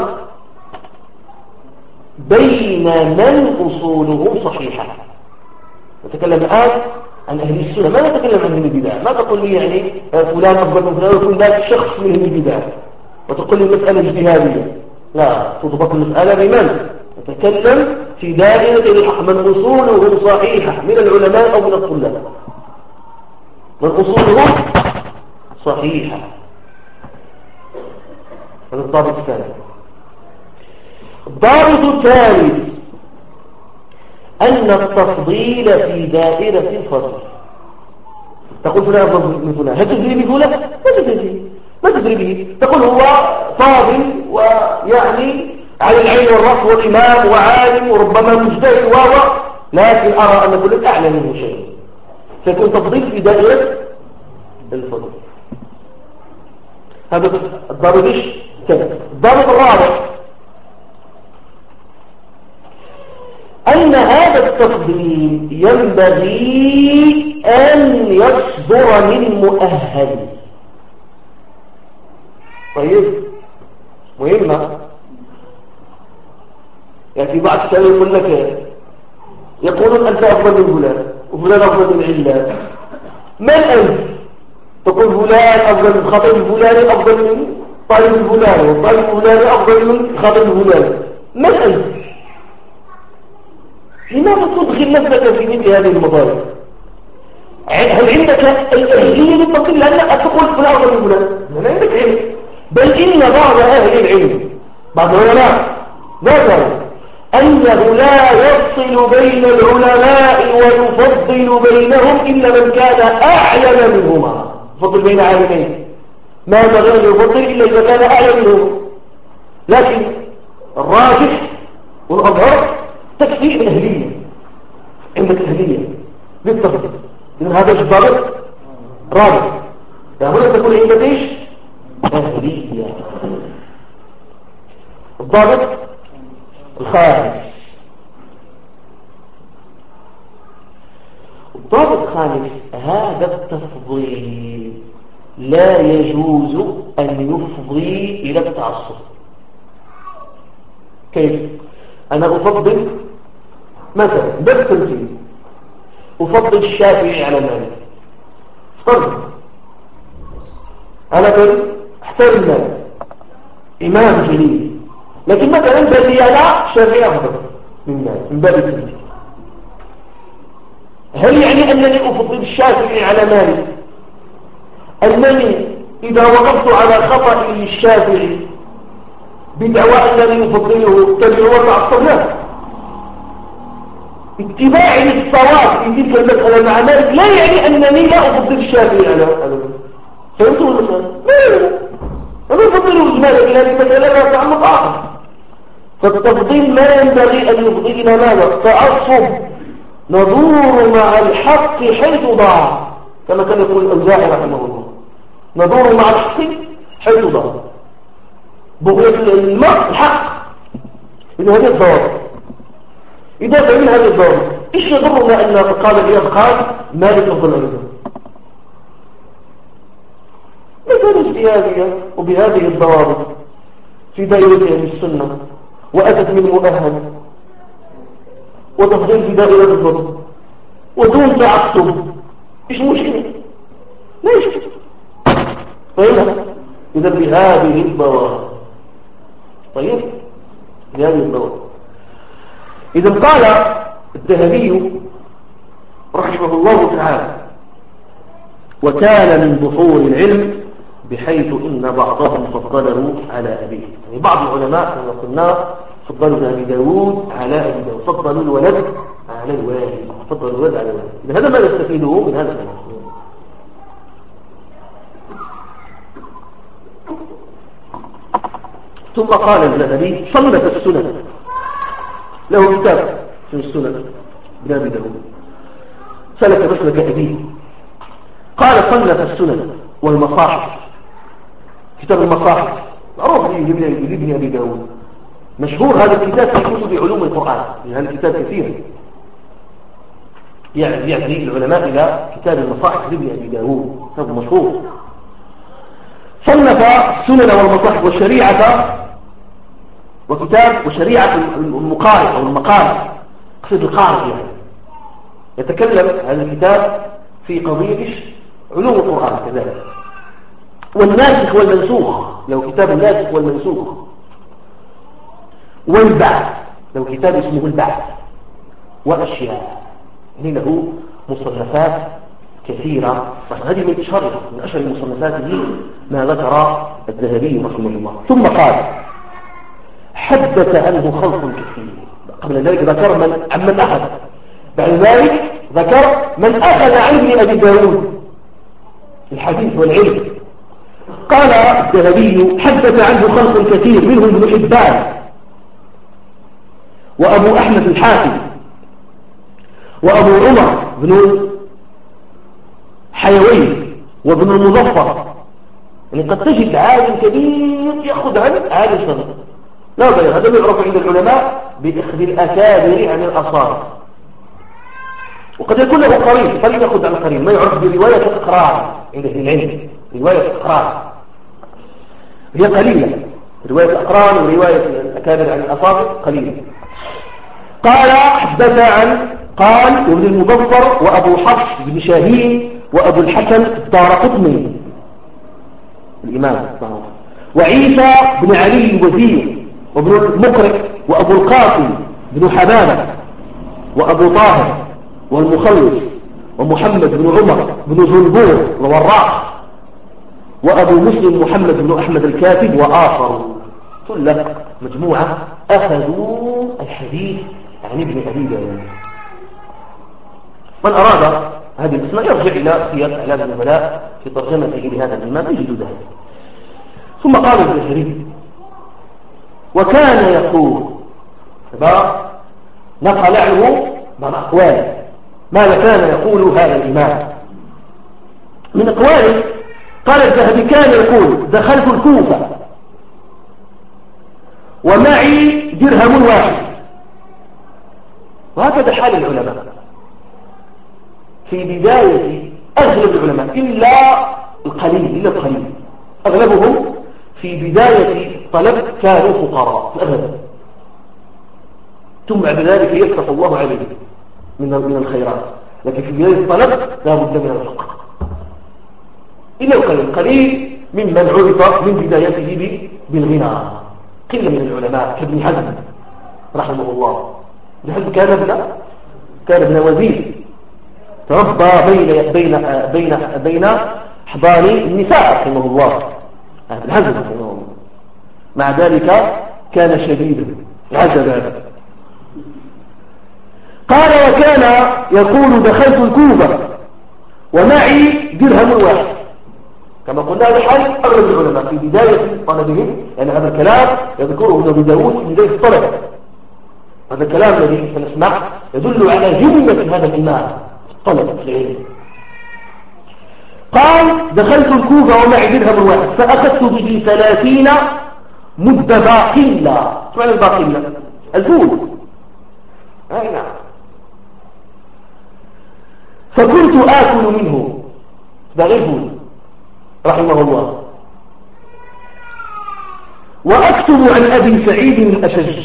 بين من أصولهم صحيحة. نتكلم الآن عن أهل السنة، ما نتكلم عن أهل البدع. ما تقول لي يعني فلان أفضل من فلان ويكون ذاك الشخص من أهل البدع وتقول لي مسألة اجتهادية. لا، تضبط المسألة بمن؟ نتكلم في دائرة الحق، من أصوله صحيحة من العلماء أو من الطلاب، من أصوله صحيحة. هذا الضابط الثاني. الضابط الثالث أن التفضيل في دائرة الفضل. تقول فلان أفضل من فلان، هل تدري بفلان؟ لا تدري، ما تدري به. تقول هو فاضل ويعني على العين والرأس والإمام وعالم وربما مجتهد وهو، لكن أرى أن فلان أعلى منه شيء، فيكون تفضيل في دائرة الفضل. هذا الضابط ايش؟ الضابط الرابع أن هذا التفضيل ينبغي أن يصدر من مؤهل. طيب، مهمة. يعني في بعض الشباب يقول لك، يقولون أنت أفضل من فلان وفلان أفضل من علان، من أنت؟ تقول فلان أفضل من خطيب فلان أفضل من طالب فلان، وطالب فلان أفضل من خطيب فلان، من أنت؟ لماذا تدخل نفسك في مثل هذه المضايق؟ هل عندك الأهلية للتفضيل؟ لأنك تقول فلان أفضل من فلان، لا عندك علم. بل إن بعض أهل العلم، بعض العلماء، ذكر أنه لا يفصل بين العلماء ويفضل بينهم إلا من كان أعلم منهما. يفضل بين عالمين، ما ينبغي أن يفضل إلا إذا كان أعلم منهما. لكن الراجح والأظهر تكفي الأهلية، عندك أهلية بالتفضيل، لأن هذا الضابط رابع. هنا تكون عندك إيش؟ أهلية. الضابط الخامس، الضابط الخامس، هذا التفضيل لا يجوز أن يفضي إلى التعصب. كيف؟ أنا أفضل مثلا بس تمثيل، أفضل الشافعي على مالك، فرض. أنا بل احترم مالك، إمام جليل، لكن مثلا بدي أنا شافعي أفضل من مالك من باب التمثيل. هل يعني أنني أفضل الشافعي على مالك أنني إذا وقفت على خطأ للشافعي بدعوى أنني أفضله تبع وتعصب؟ لا، اتباعي للصواب في تلك المسألة مع مالك لا يعني أنني لا أفضل الشافعي على مالك. فهمتوا المسألة؟ لا، أنا أفضله إجمالا إلى هذه المسألة لا تعلق آخر. فالتفضيل ما ينبغي أن يفضلنا ماذا؟ التعصب. ندور مع الحق حيث ضاع، كما كان يقول الأوزاعي رحمه الله، ندور مع الحق حيث ضاع. بغية الماء الحق. إذا هذه الضوابط، إذا فهمنا هذه الضوابط، إيش يضرنا أن قال عياض قال مالك أفضل أيضا؟ مثلا اجتهادية وبهذه الضوابط في دائرة أهل السنة وأتت من مؤهل وتفضيل في دائرة الفضل ودون تعصب، إيش مشكلة؟ ليش؟ فهمنا؟ إذا بهذه الضوابط. طيب، بهذه الضوابط. إذا قال الذهبي رحمه الله تعالى: وكان من بحور العلم بحيث إن بعضهم فضله على أبيه. يعني بعض العلماء كما قلنا فضلوا أبي داود على أبي داود، فضلوا الولد على الوالد، فضلوا الولد على الوالد. هذا ما نستفيده من هذا الكلام. ثم قال الذهبي: صنف السنن، له كتاب في السنن ابن أبي داود، سلك مسلك أبيه. قال: صنف السنن والمصاحف، كتاب المصاحف معروف لابن أبي داود، مشهور هذا الكتاب في كتب علوم القرآن، هذا الكتاب كثير يعني يعني العلماء إلى كتاب المصاحف لابن أبي داود، كتاب مشهور. صنف السنن والمصاحف والشريعة، وكتاب وشريعة المقارئ أو المقارئ، قصد القارئ يعني. يتكلم هذا الكتاب في قضية علوم القرآن كذلك، والناسخ والمنسوخ لو كتاب الناسخ والمنسوخ، والبعث لو كتاب اسمه البعث، وأشياء يعني له مصنفات كثيرة. هذه من أشهرها، من أشهر مصنفاته ما ذكر الذهبي رحمه الله. ثم قال حدث عنه خلق كثير. قبل ذلك ذكر من عمن أخذ، بعد ذلك ذكر من أخذ عن ابن أبي داود الحديث والعلم. قال الذهبي حدث عنه خلق كثير، منهم ابن حبان وأبو أحمد الحاكم وأبو عمر بن حيوي وابن المظفر. يعني قد تجد عالم كبير يأخذ عن عالم صغير، لا غير. هذا يعرف عند العلماء بإخذ الأكابر عن الأصاغر. وقد يكون له قرين، قرين يأخذ عن قرين، ما يعرف برواية الإقرار عند أهل العلم. رواية الإقرار هي قليلة، رواية الأقران ورواية الأكابر عن الأصاغر قليلة. قال حدث عن قال وابن المظفر وأبو حفص بن شاهين وأبو الحسن الدارقطني الإمام، وعيسى بن علي الوزير وابن المقرئ وأبو القاسم بن حبانة وأبو طاهر والمخلص ومحمد بن عمر بن زنبور الوراق وأبو مسلم محمد بن أحمد الكاتب وآخر، كل مجموعة أخذوا الحديث عن ابن أبي داود. من أراد هذه الاسماء يرجع إلى سياق أعلام النبلاء في ترجمته لهذا الإمام يجد ذلك. ثم قال الزهري وكان يقول، نقل عنه بعض أقواله ماذا كان يقول هذا الإمام. من أقواله قال الذهبي كان يقول دخلت الكوفة ومعي درهم واحد. وهكذا حال العلماء في بداية أغلب العلماء إلا القليل إلا القليل أغلبهم في بداية طلب كانوا فقراء في الأغلب، ثم بعد ذلك يفتح الله عليه من من الخيرات، لكن في بداية الطلب لا بد من الفقر. إلا القليل القليل ممن عرف من بدايته بالغنى، قلة من العلماء كابن حزم رحمه الله. ابن حزم كان ابن كان ابن وزير، تربى بين بين بين بين حضان النساء رحمه الله. ابن حزم رحمه الله مع ذلك كان شديدا العجب هذا. قال وكان يقول دخلت الكوفة ومعي درهم واحد، كما قلنا هذا حال أغلب العلماء في بداية طلبهم، لأن هذا الكلام يذكره ابن أبي داود في بداية الطلب. هذا الكلام الذي سنسمع يدل على همة هذا الإمام طلب العلم. قال دخلت الكوفة ومعي درهم واحد فأخذت به ثلاثين مد باقلة. شو معنى الباقلة؟ الفول. أي نعم. فكنت آكل منه باغي فول رحمه الله، وأكتب عن أبي سعيد الأشج،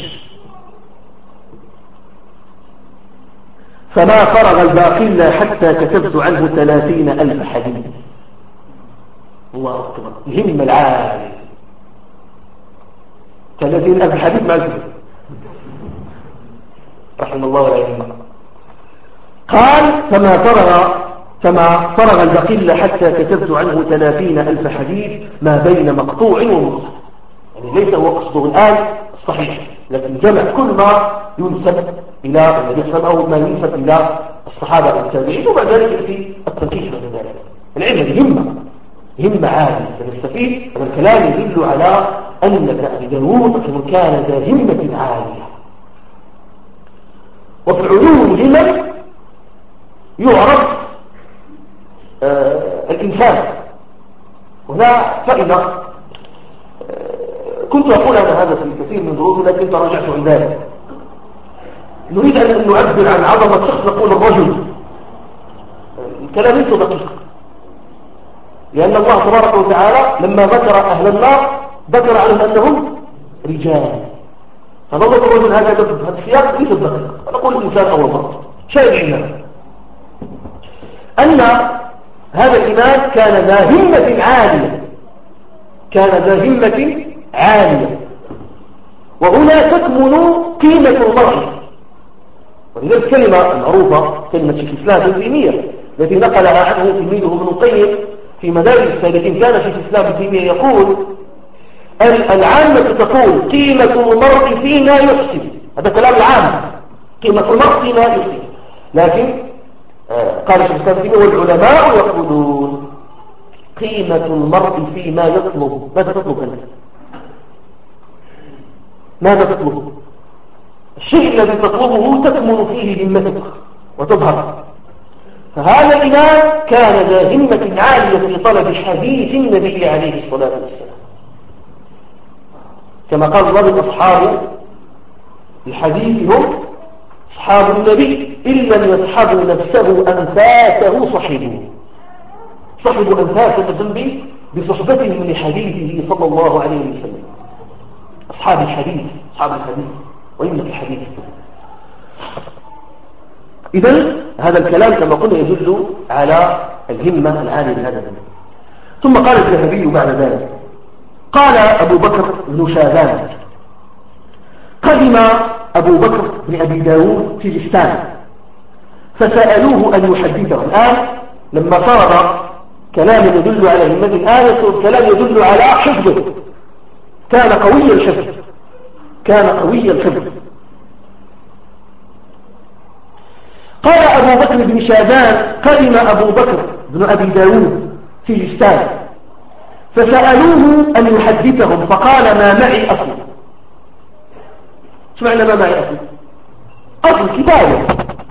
فما فرغ الباقلة حتى كتبت عنه ثلاثين ألف حديث. الله أكبر، الهمة العالية، ثلاثين ألف حديث مع الكتب رحمه الله والعلم. قال فما فرغ فما فرغ البقلة حتى كتبت عنه ثلاثين ألف حديث ما بين مقطوع ومرسل. يعني ليس هو قصده الآن الصحيح، لكن جمع كل ما ينسب إلى النبي صلى الله عليه وسلم أو ما ينسب إلى الصحابة والتابعين، وبعد ذلك يأتي التنكيش بعد ذلك. العلم همة همة عالية. فنستفيد هذا الكلام يدل على أن أبي داود كان ذا همة عالية. وفي علوم الهمم يعرف آه الإنسان. هنا فائدة آه كنت أقول أنا هذا في كثير من دروسي لكن تراجعت عن ذلك. نريد أن نعبر عن عظمة شخص نقول الرجل. الكلام ليس دقيق، لأن الله تبارك وتعالى لما ذكر أهل النار ذكر عنهم أنهم رجال، فنظر الرجل هكذا في هذا السياق ليس دقيق. نقول الإنسان أول مرة شيء عندنا. أن هذا الإمام كان ذا همة عالية كان ذا همة عالية وهنا تكمن قيمة المرء. ولذلك الكلمة المعروفة كلمة شيخ الإسلام ابن تيمية التي نقلها عنه تلميذه ابن القيم في مدارج السالكين، كان شيخ الإسلام ابن تيمية يقول العامة تقول قيمة المرء فيما يحسن، هذا كلام العام، قيمة المرء فيما يحسن، لكن قال شيخ الإسلام ابن تيمية والعلماء يقولون قيمة المرء فيما يطلب. ماذا تطلب أنت؟ ماذا تطلب؟ الشيء الذي تطلبه تكمن فيه همتك وتظهر. فهذا الإمام كان ذا همة عالية في طلب حديث النبي عليه الصلاة والسلام، كما قال الله من أصحاب الحديث هم أصحاب النبي إن لم يصحبوا نفسه أنفاسه صحبوا صحبوا أنفاس الذنب بصحبتهم لحديثه صلى الله عليه وسلم. أصحاب الحديث أصحاب الحديث وإمة الحديث. إذن هذا الكلام كما قلنا يدل على الهمة العالية لهذا الذنب. ثم قال الذهبي بعد ذلك قال أبو بكر بن شاذان قدم أبو بكر بن أبي داود في جستان فسألوه أن يحدثه. الآن لما فرض كلام يدل على همة الآية والكلام يدل على حفظه، كان قوي الحفظ كان قوي الحفظ قال أبو بكر بن شاذان قدم أبو بكر بن أبي داود في جستان فسألوه أن يحدثهم فقال ما معي أصل. شو معنى ما معي أصل؟ أصل كتابه.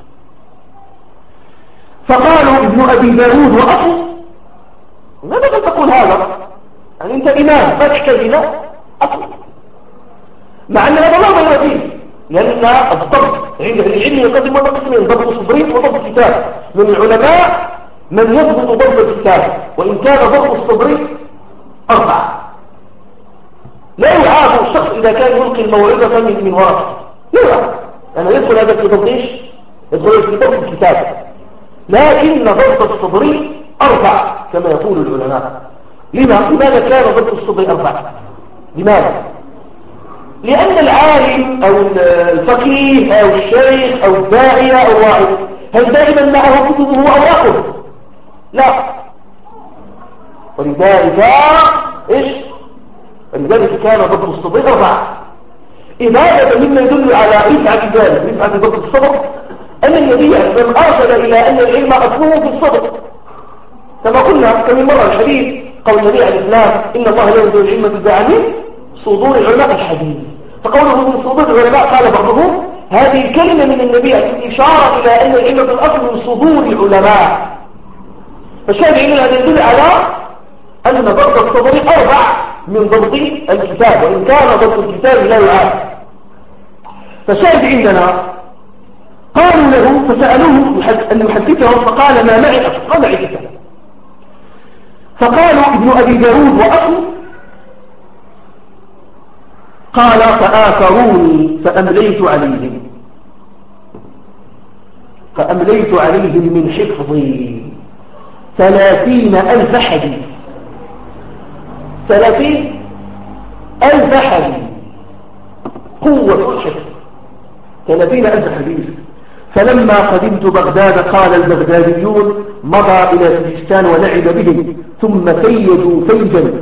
فقالوا ابن أبي داود وأصل؟ ماذا قد تقول هذا؟ يعني أنت إمام ما تحتاج إلى أصل، مع أن هذا لا غير فيه، لأن الضبط عند العلم يقدم قسمين: ضبط الصدري وضبط الكتاب. من العلماء من يضبط ضبط الكتاب، وإن كان ضبط الصدري أربعة. لا يعاب الشخص إذا كان يلقي الموعظة من من ورقه، لا يعاب، أنا يدخل هذا في ضبط إيش؟ يدخل في ضبط الكتاب، لكن ضبط الصدري أربع كما يقول العلماء. لما؟ لماذا كان ضبط الصدري أربع؟ لماذا؟ لأن العالم أو الفقيه أو الشيخ أو الداعية أو الواعظ هل دائما معه كتبه وأوراقه؟ لا. ولذلك إيش؟ ولذلك كان ضبط الصدر أربعة. إبادة مما يدل على رفعة ذلك، رفعة ضبط الصدر، أن النبي من أرشد إلى أن العلم أصله في الصدر، كما قلنا كم مرة الحديث قول النبي عليه السلام إن الله لا ينزل العلم بالدعاء من صدور علماء الحديث. فقوله من صدور العلماء قال بعضهم هذه الكلمة من النبي إشارة إلى أن العلم في الأصل من صدور العلماء. فالشاهد هذا يدل على أن ضبط الصدر أربع من ضبط الكتاب، وإن كان ضبط الكتاب لا يعاد. فالشاهد عندنا قالوا له فسألوه أن يحدثهم فقال ما معي أصل، ما معي كتاب. فقالوا ابن أبي داود وأصل؟ قال فآثروني فأمليت عليهم فأمليت عليهم من حفظي ثلاثين ألف حديث ثلاثين ألف حديث، قوة الحفظ ثلاثين ألف حديث. فلما قدمت بغداد قال البغداديون مضى إلى سجستان ولعب بهم ثم فيدوا فيجا،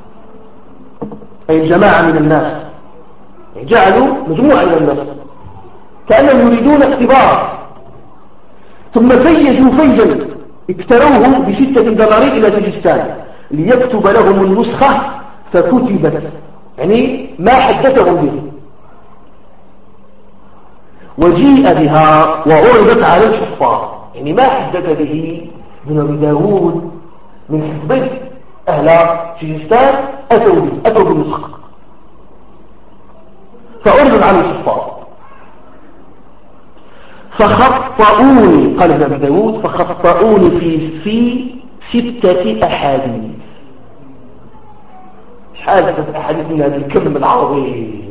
أي جماعة من الناس، جعلوا مجموعة من الناس كأنهم يريدون اختبار. ثم فيجوا فيجا اكتروه بستة دنانير إلى سجستان ليكتب لهم النسخة، فكتبت يعني ما حدثهم به، وجيء بها وعرضت على الحفاظ، يعني ما حدث به ابن أبي داود من حفظه أهل سجستان أتوا به أتوا بالنسخة فعرضت على الحفاظ فخطئوني، قال ابن أبي داود فخطئوني في في ستة أحاديث. حادثة أحاديث من هذا الكم العظيم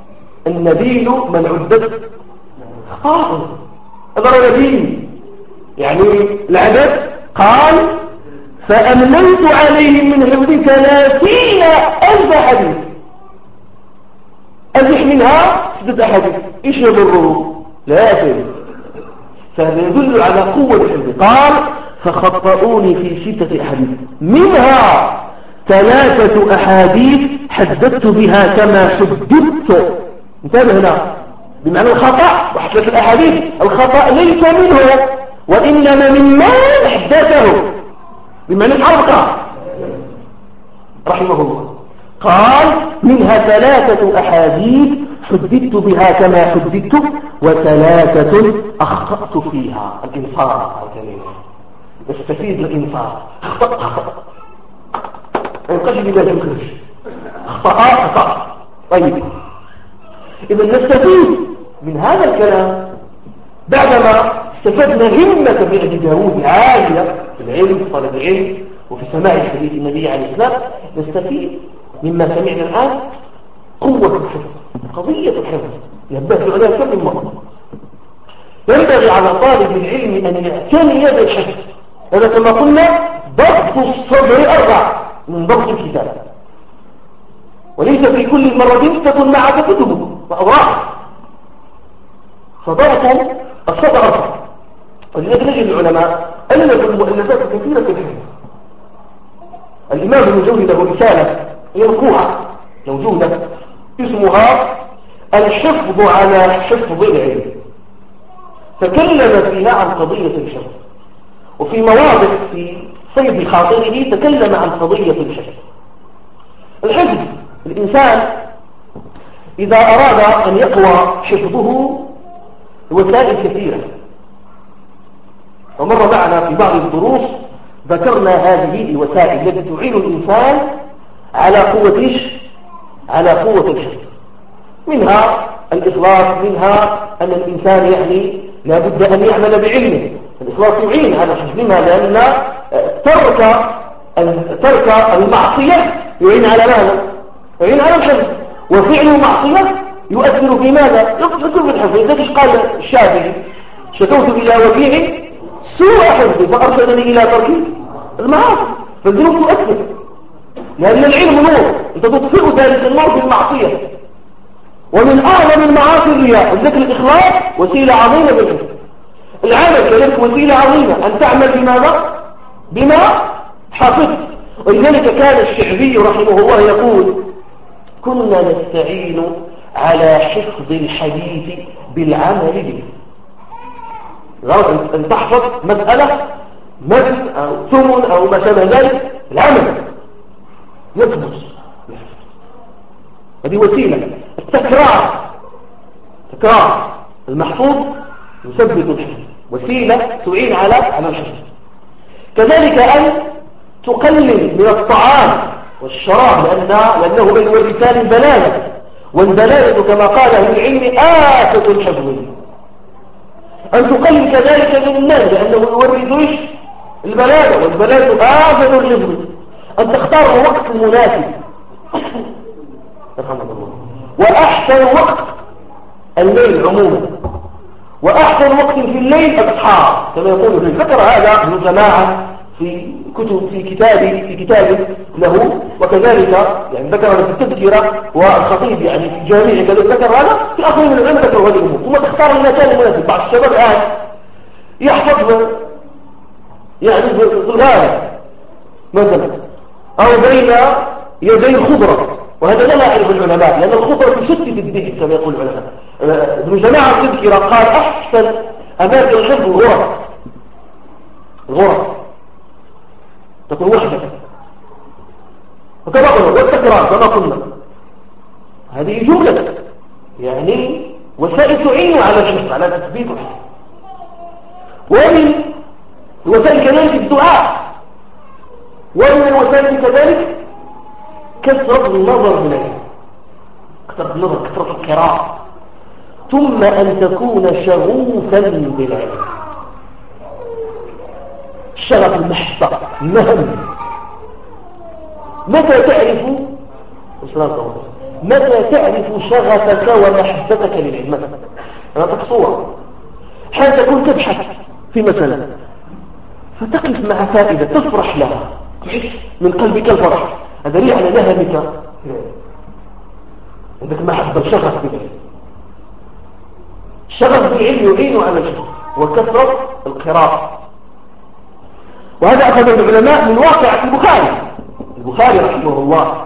النبيل من عدت خطأ، هذا نبيل يعني العدد قال فأمليت عليهم من حفظ ثلاثين ألف حديث، أزح منها ستة أحاديث، إيش يضره؟ لا يفهم. فهذا يدل على قوة الحفظ. قال فخطئوني في ستة أحاديث منها ثلاثة أحاديث حدثت بها كما حدثت. انتبه هنا بمعنى الخطأ وحدث الأحاديث، الخطأ ليس منه وإنما ممن حدثه بمعنى الحرقة رحمه الله. قال منها ثلاثة أحاديث حدثت بها كما حدثت وثلاثة أخطأت فيها. الإنصار نستفيد الإنصار. أخطأ أخطأ ينقش بما تنكرش، أخطأ أخطأ. طيب إذا نستفيد من هذا الكلام بعدما استفدنا همة ابن أبي داود عالية في العلم في طلب العلم وفي سماع الحديث النبي عليه السلام، نستفيد مما سمعنا الآن قوة الحفظ، قضية الحفظ ينبغي عليها كم من مرة. ينبغي على طالب العلم أن يعتني بالحفظ. هذا كما قلنا ضبط الصدر أربع من ضبط الكتاب، وليس في كل مرة تكون معك كتب وأوراق، فضبط الصدر أربع. ولذلك نجد العلماء ألفوا المؤلفات كثيرة في الحفظ. الإمام ابن جوزي له رسالة هي مطبوعة موجودة اسمها الحفظ على حفظ العلم، تكلم فيها عن قضية الحفظ، وفي مواضع في صيد خاطره تكلم عن قضية الحفظ. الحفظ الإنسان إذا أراد أن يقوى حفظه وسائل كثيرة، ومر معنا في بعض الدروس ذكرنا هذه الوسائل التي تعين الإنسان على قوة إيش؟ على قوة الحفظ. منها الإخلاص، منها أن الإنسان يعني لا بد أن يعمل بعلمه. الإخلاص يعين على الحفظ، لما لأن ترك ترك المعصية يعين على ماذا؟ يعين على الحفظ، وفعل المعصية يؤثر في ماذا؟ يؤثر في الحفظ. لذلك قال الشافعي شكوت إلى وكيع سوء حفظي فأرشدني إلى ترك المعاصي. فالذنوب تؤثر، لأن العلم نور، أنت تطفئ ذلك النور بالمعصية. ومن أعظم المعاصي الرياء، وذلك الإخلاص وسيلة عظيمة بالحفظ. العمل كذلك وسيلة عظيمة أن تعمل بماذا؟ بما حفظت. ولذلك كان الشعبي رحمه الله يقول كنا نستعين على حفظ الحديث بالعمل به. غرض أن تحفظ مسألة مثل أو ثمن أو ما شابه ذلك، العمل يثبت. هذه وسيلة. التكرار، تكرار المحفوظ يثبت الحفظ، وسيلة تعين على على الحفظ. كذلك أن تقلل من الطعام والشراب، لأن لأنه من الورثان البلالة، والبلالة كما قال أهل العلم آفة الحفظ. أن تقلل كذلك من المال، لأنه يورث إيش؟ البلالة، والبلالة آفة الحفظ. أن تختار وقت مناسب رحمه الله. وأحسن وقت الليل عموما، وأحسن وقت في الليل الأسحار كما يقول ابن. ذكر هذا ابن جماعة في كتب في كتابه في كتابه له، وكذلك يعني ذكر في التذكرة، والخطيب يعني في الجامع كذلك ذكر هذا، في آخر من العلم ذكر هذه الأمور. ثم تختار المكان المناسب. بعض الشباب الآن يحفظ يعني في الغابة مثلا أو بين يدي الخضرة، وهذا لا يعرف العلماء، لأن الخضرة تشتت الذهن كما يقول العلماء. ابن جماعة التذكرة قال أحسن أماكن الحفظ الغرف، الغرف تكون وحدة، وكما قلنا والتكرار كما قلنا. هذه جملة يعني وسائل تعين على الحفظ، على تثبيت الحفظ. ومن الوسائل كذلك الدعاء، ومن الوسائل كذلك كثرة النظر بالعلم، كثرة النظر، كثرة القراءة. ثم أن تكون شغوفا بالعلم، شغف المحبة المهم. متى تعرف متى تعرف شغفك ومحبتك للعلم؟ أنا أعطيك صورة. حين تكون تبحث في مثلا فتقف مع فائدة تفرح لها من قلبك الفرح، هذا دليل على نهمك، عندك محبة شغف بالعلم. الشغف بالعلم يعين على الجهل وكثرة القراءة. وهذا أخذ العلماء من واقعة البخاري. البخاري رحمه الله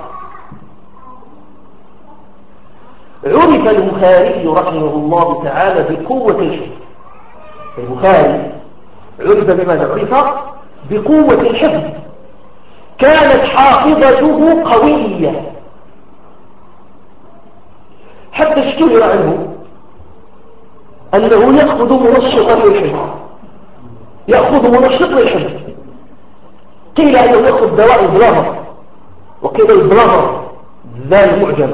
عرف البخاري رحمه الله تعالى بقوة الحفظ. البخاري عرف بماذا؟ عرف بقوة الحفظ. كانت حافظته قوية حتى اشتهر عنه أنه يأخذ منشطا للحفظ، يأخذ منشط للحفظ. قيل أنه يأخذ دواء البلغر، وقيل البلغر ذا المعجم،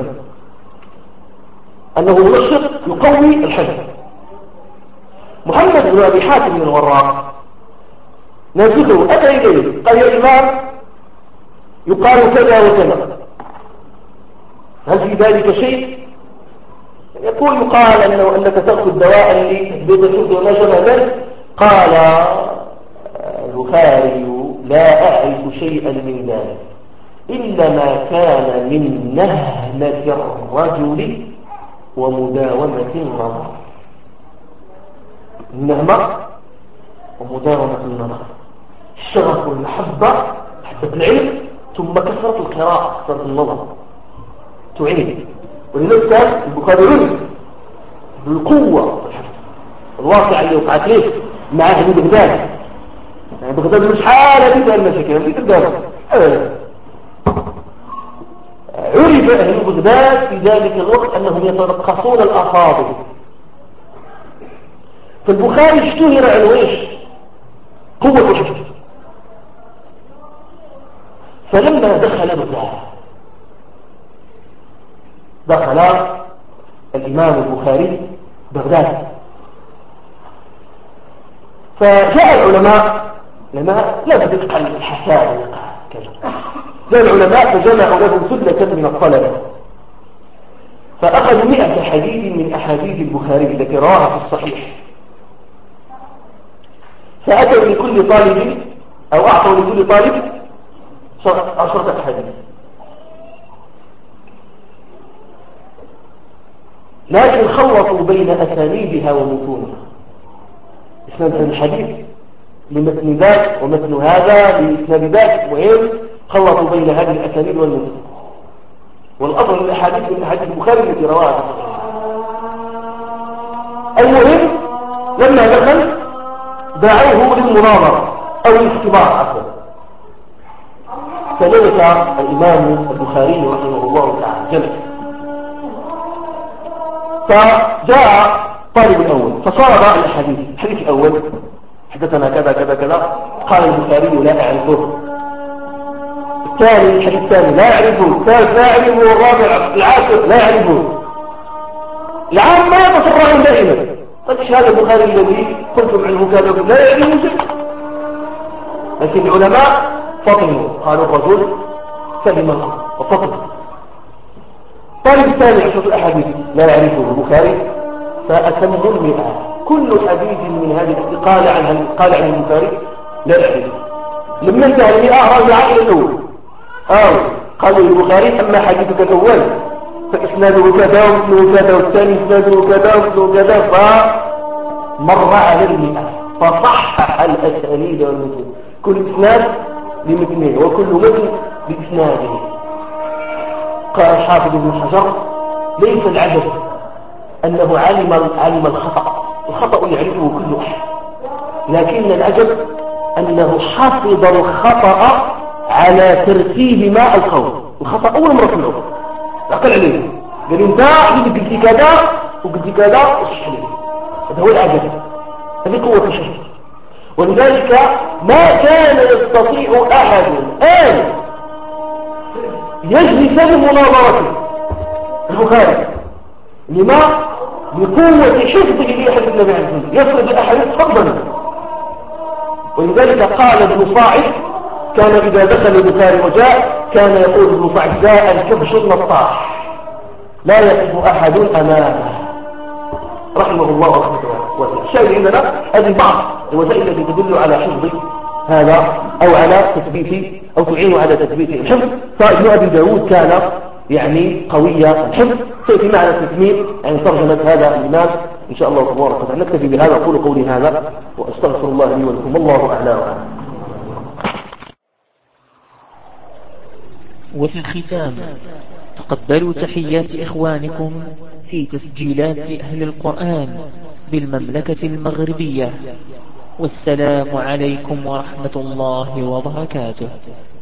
أنه منشط يقوي الحفظ. محمد بن أبي حاتم بن الوراق نازله أتى إليه قال: يا إمام يقال كذا وكذا، هل في ذلك شيء؟ يقول يقال أنه أنك تأخذ دواء لتثبيت الحفظ وما شابه ذلك. قال البخاري: لا أعرف شيئا من ذلك إلا ما كان من نهمة الرجل ومداومة النظر. النهمة ومداومة النظر، الشغف والمحبة، محبة العلم، ثم كثرة القراءة، كثرة النظر تعين. ولذلك كان البخاري عرف بالقوة الواقع اللي وقعت له مع أهل بغداد. يعني بغداد مش حالة بدأ المشاكل في بغداد أبدا. عرف أهل بغداد في ذلك الوقت أنهم يترقصون الأفاضل. فالبخاري اشتهر عن ايش؟ قوة الحفظ. فلما دخل بغداد دخل الإمام البخاري بغداد، فجاء العلماء لما لا بدك قال الحساب كذا، جاء العلماء فجمعوا لهم ثلة من الطلبة، فأخذوا مئة حديث من أحاديث البخاري التي رواها في الصحيح، فأتوا لكل طالب أو أعطوا لكل طالب عشرة أحاديث. لكن خلطوا بين أسانيدها ومتونها، إسناد هذا الحديث لمتن ذاك ومتن هذا لإسناد ذاك، وإن خلطوا بين هذه الأسانيد والمتون. والأصل الأحاديث من أحاديث البخاري التي رواها. المهم لما دخل دعوه للمناظرة أو الاختبار عفوا، فجلس الإمام البخاري رحمه الله تعالى جلس، فجاء طالب الأول فصار الحديث. الحديث الأول: حدثنا كذا كذا كذا، قال البخاري: لا أعرفه. الثاني الحديث الثاني: لا أعرفه. الثالث: لا أعرفه. الرابع العاشر: لا أعرفه. العام ما يتصرعون دائما. قد هذا البخاري الذي قلتم عنه كذا لا يعلم شيء. لكن العلماء فطنوا، قالوا الرجل فهم وفطن. طالب الثاني عشرة الأحاديث لا يعرفه البخاري، فأتمه المئة. كل حديث من هذه قال عنها قال عن البخاري لا يعرفه. لما انتهى المئة رجع إلى الأول، أو قالوا البخاري: أما حديثك الأول فإسناده كذا ومثله كذا، والثاني إسناده كذا ومثله كذا، فمر على المئة فصحح الأسانيد والمتون، كل إسناد لمتنه وكل متن بإسناده. قال الحافظ ابن حجر: ليس العجب أنه علم علم الخطأ، الخطأ يعرفه كل أحد، لكن العجب أنه حفظ الخطأ على ترتيب ما القول. الخطأ أول مرة سمعه عقل عليه، قال انت قلت كذا وقلت كذا وصح عليه. هذا هو العجب، هذه قوة الشيء. ولذلك ما كان يستطيع أحد أن يجلس لمناظرته البخاري. لما؟ لقوة حفظه لأحد النبي عليه الصلاة والسلام، يفرض الأحاديث فضلا. ولذلك قال ابن صاعد: كان إذا دخل البخاري وجاء كان يقول ابن صاعد: جاء الكبش النطاح لا يقف أحد أمامه، رحمه الله ورحمه الله واسعة. الشاهد عندنا هذه بعض الوسائل التي تدل على حفظ هذا أو على تثبيت أو تعين على تثبيت الحفظ. فابن أبي داود كان يعني قوي الحفظ. سيأتي معنا تكميل يعني ترجمة هذا الإمام إن شاء الله تبارك وتعالى. نكتفي بهذا. أقول قولي هذا وأستغفر الله لي ولكم. الله أعلى وأعلم. وفي الختام تقبلوا تحيات إخوانكم في تسجيلات أهل القرآن بالمملكة المغربية، والسلام عليكم ورحمة الله وبركاته.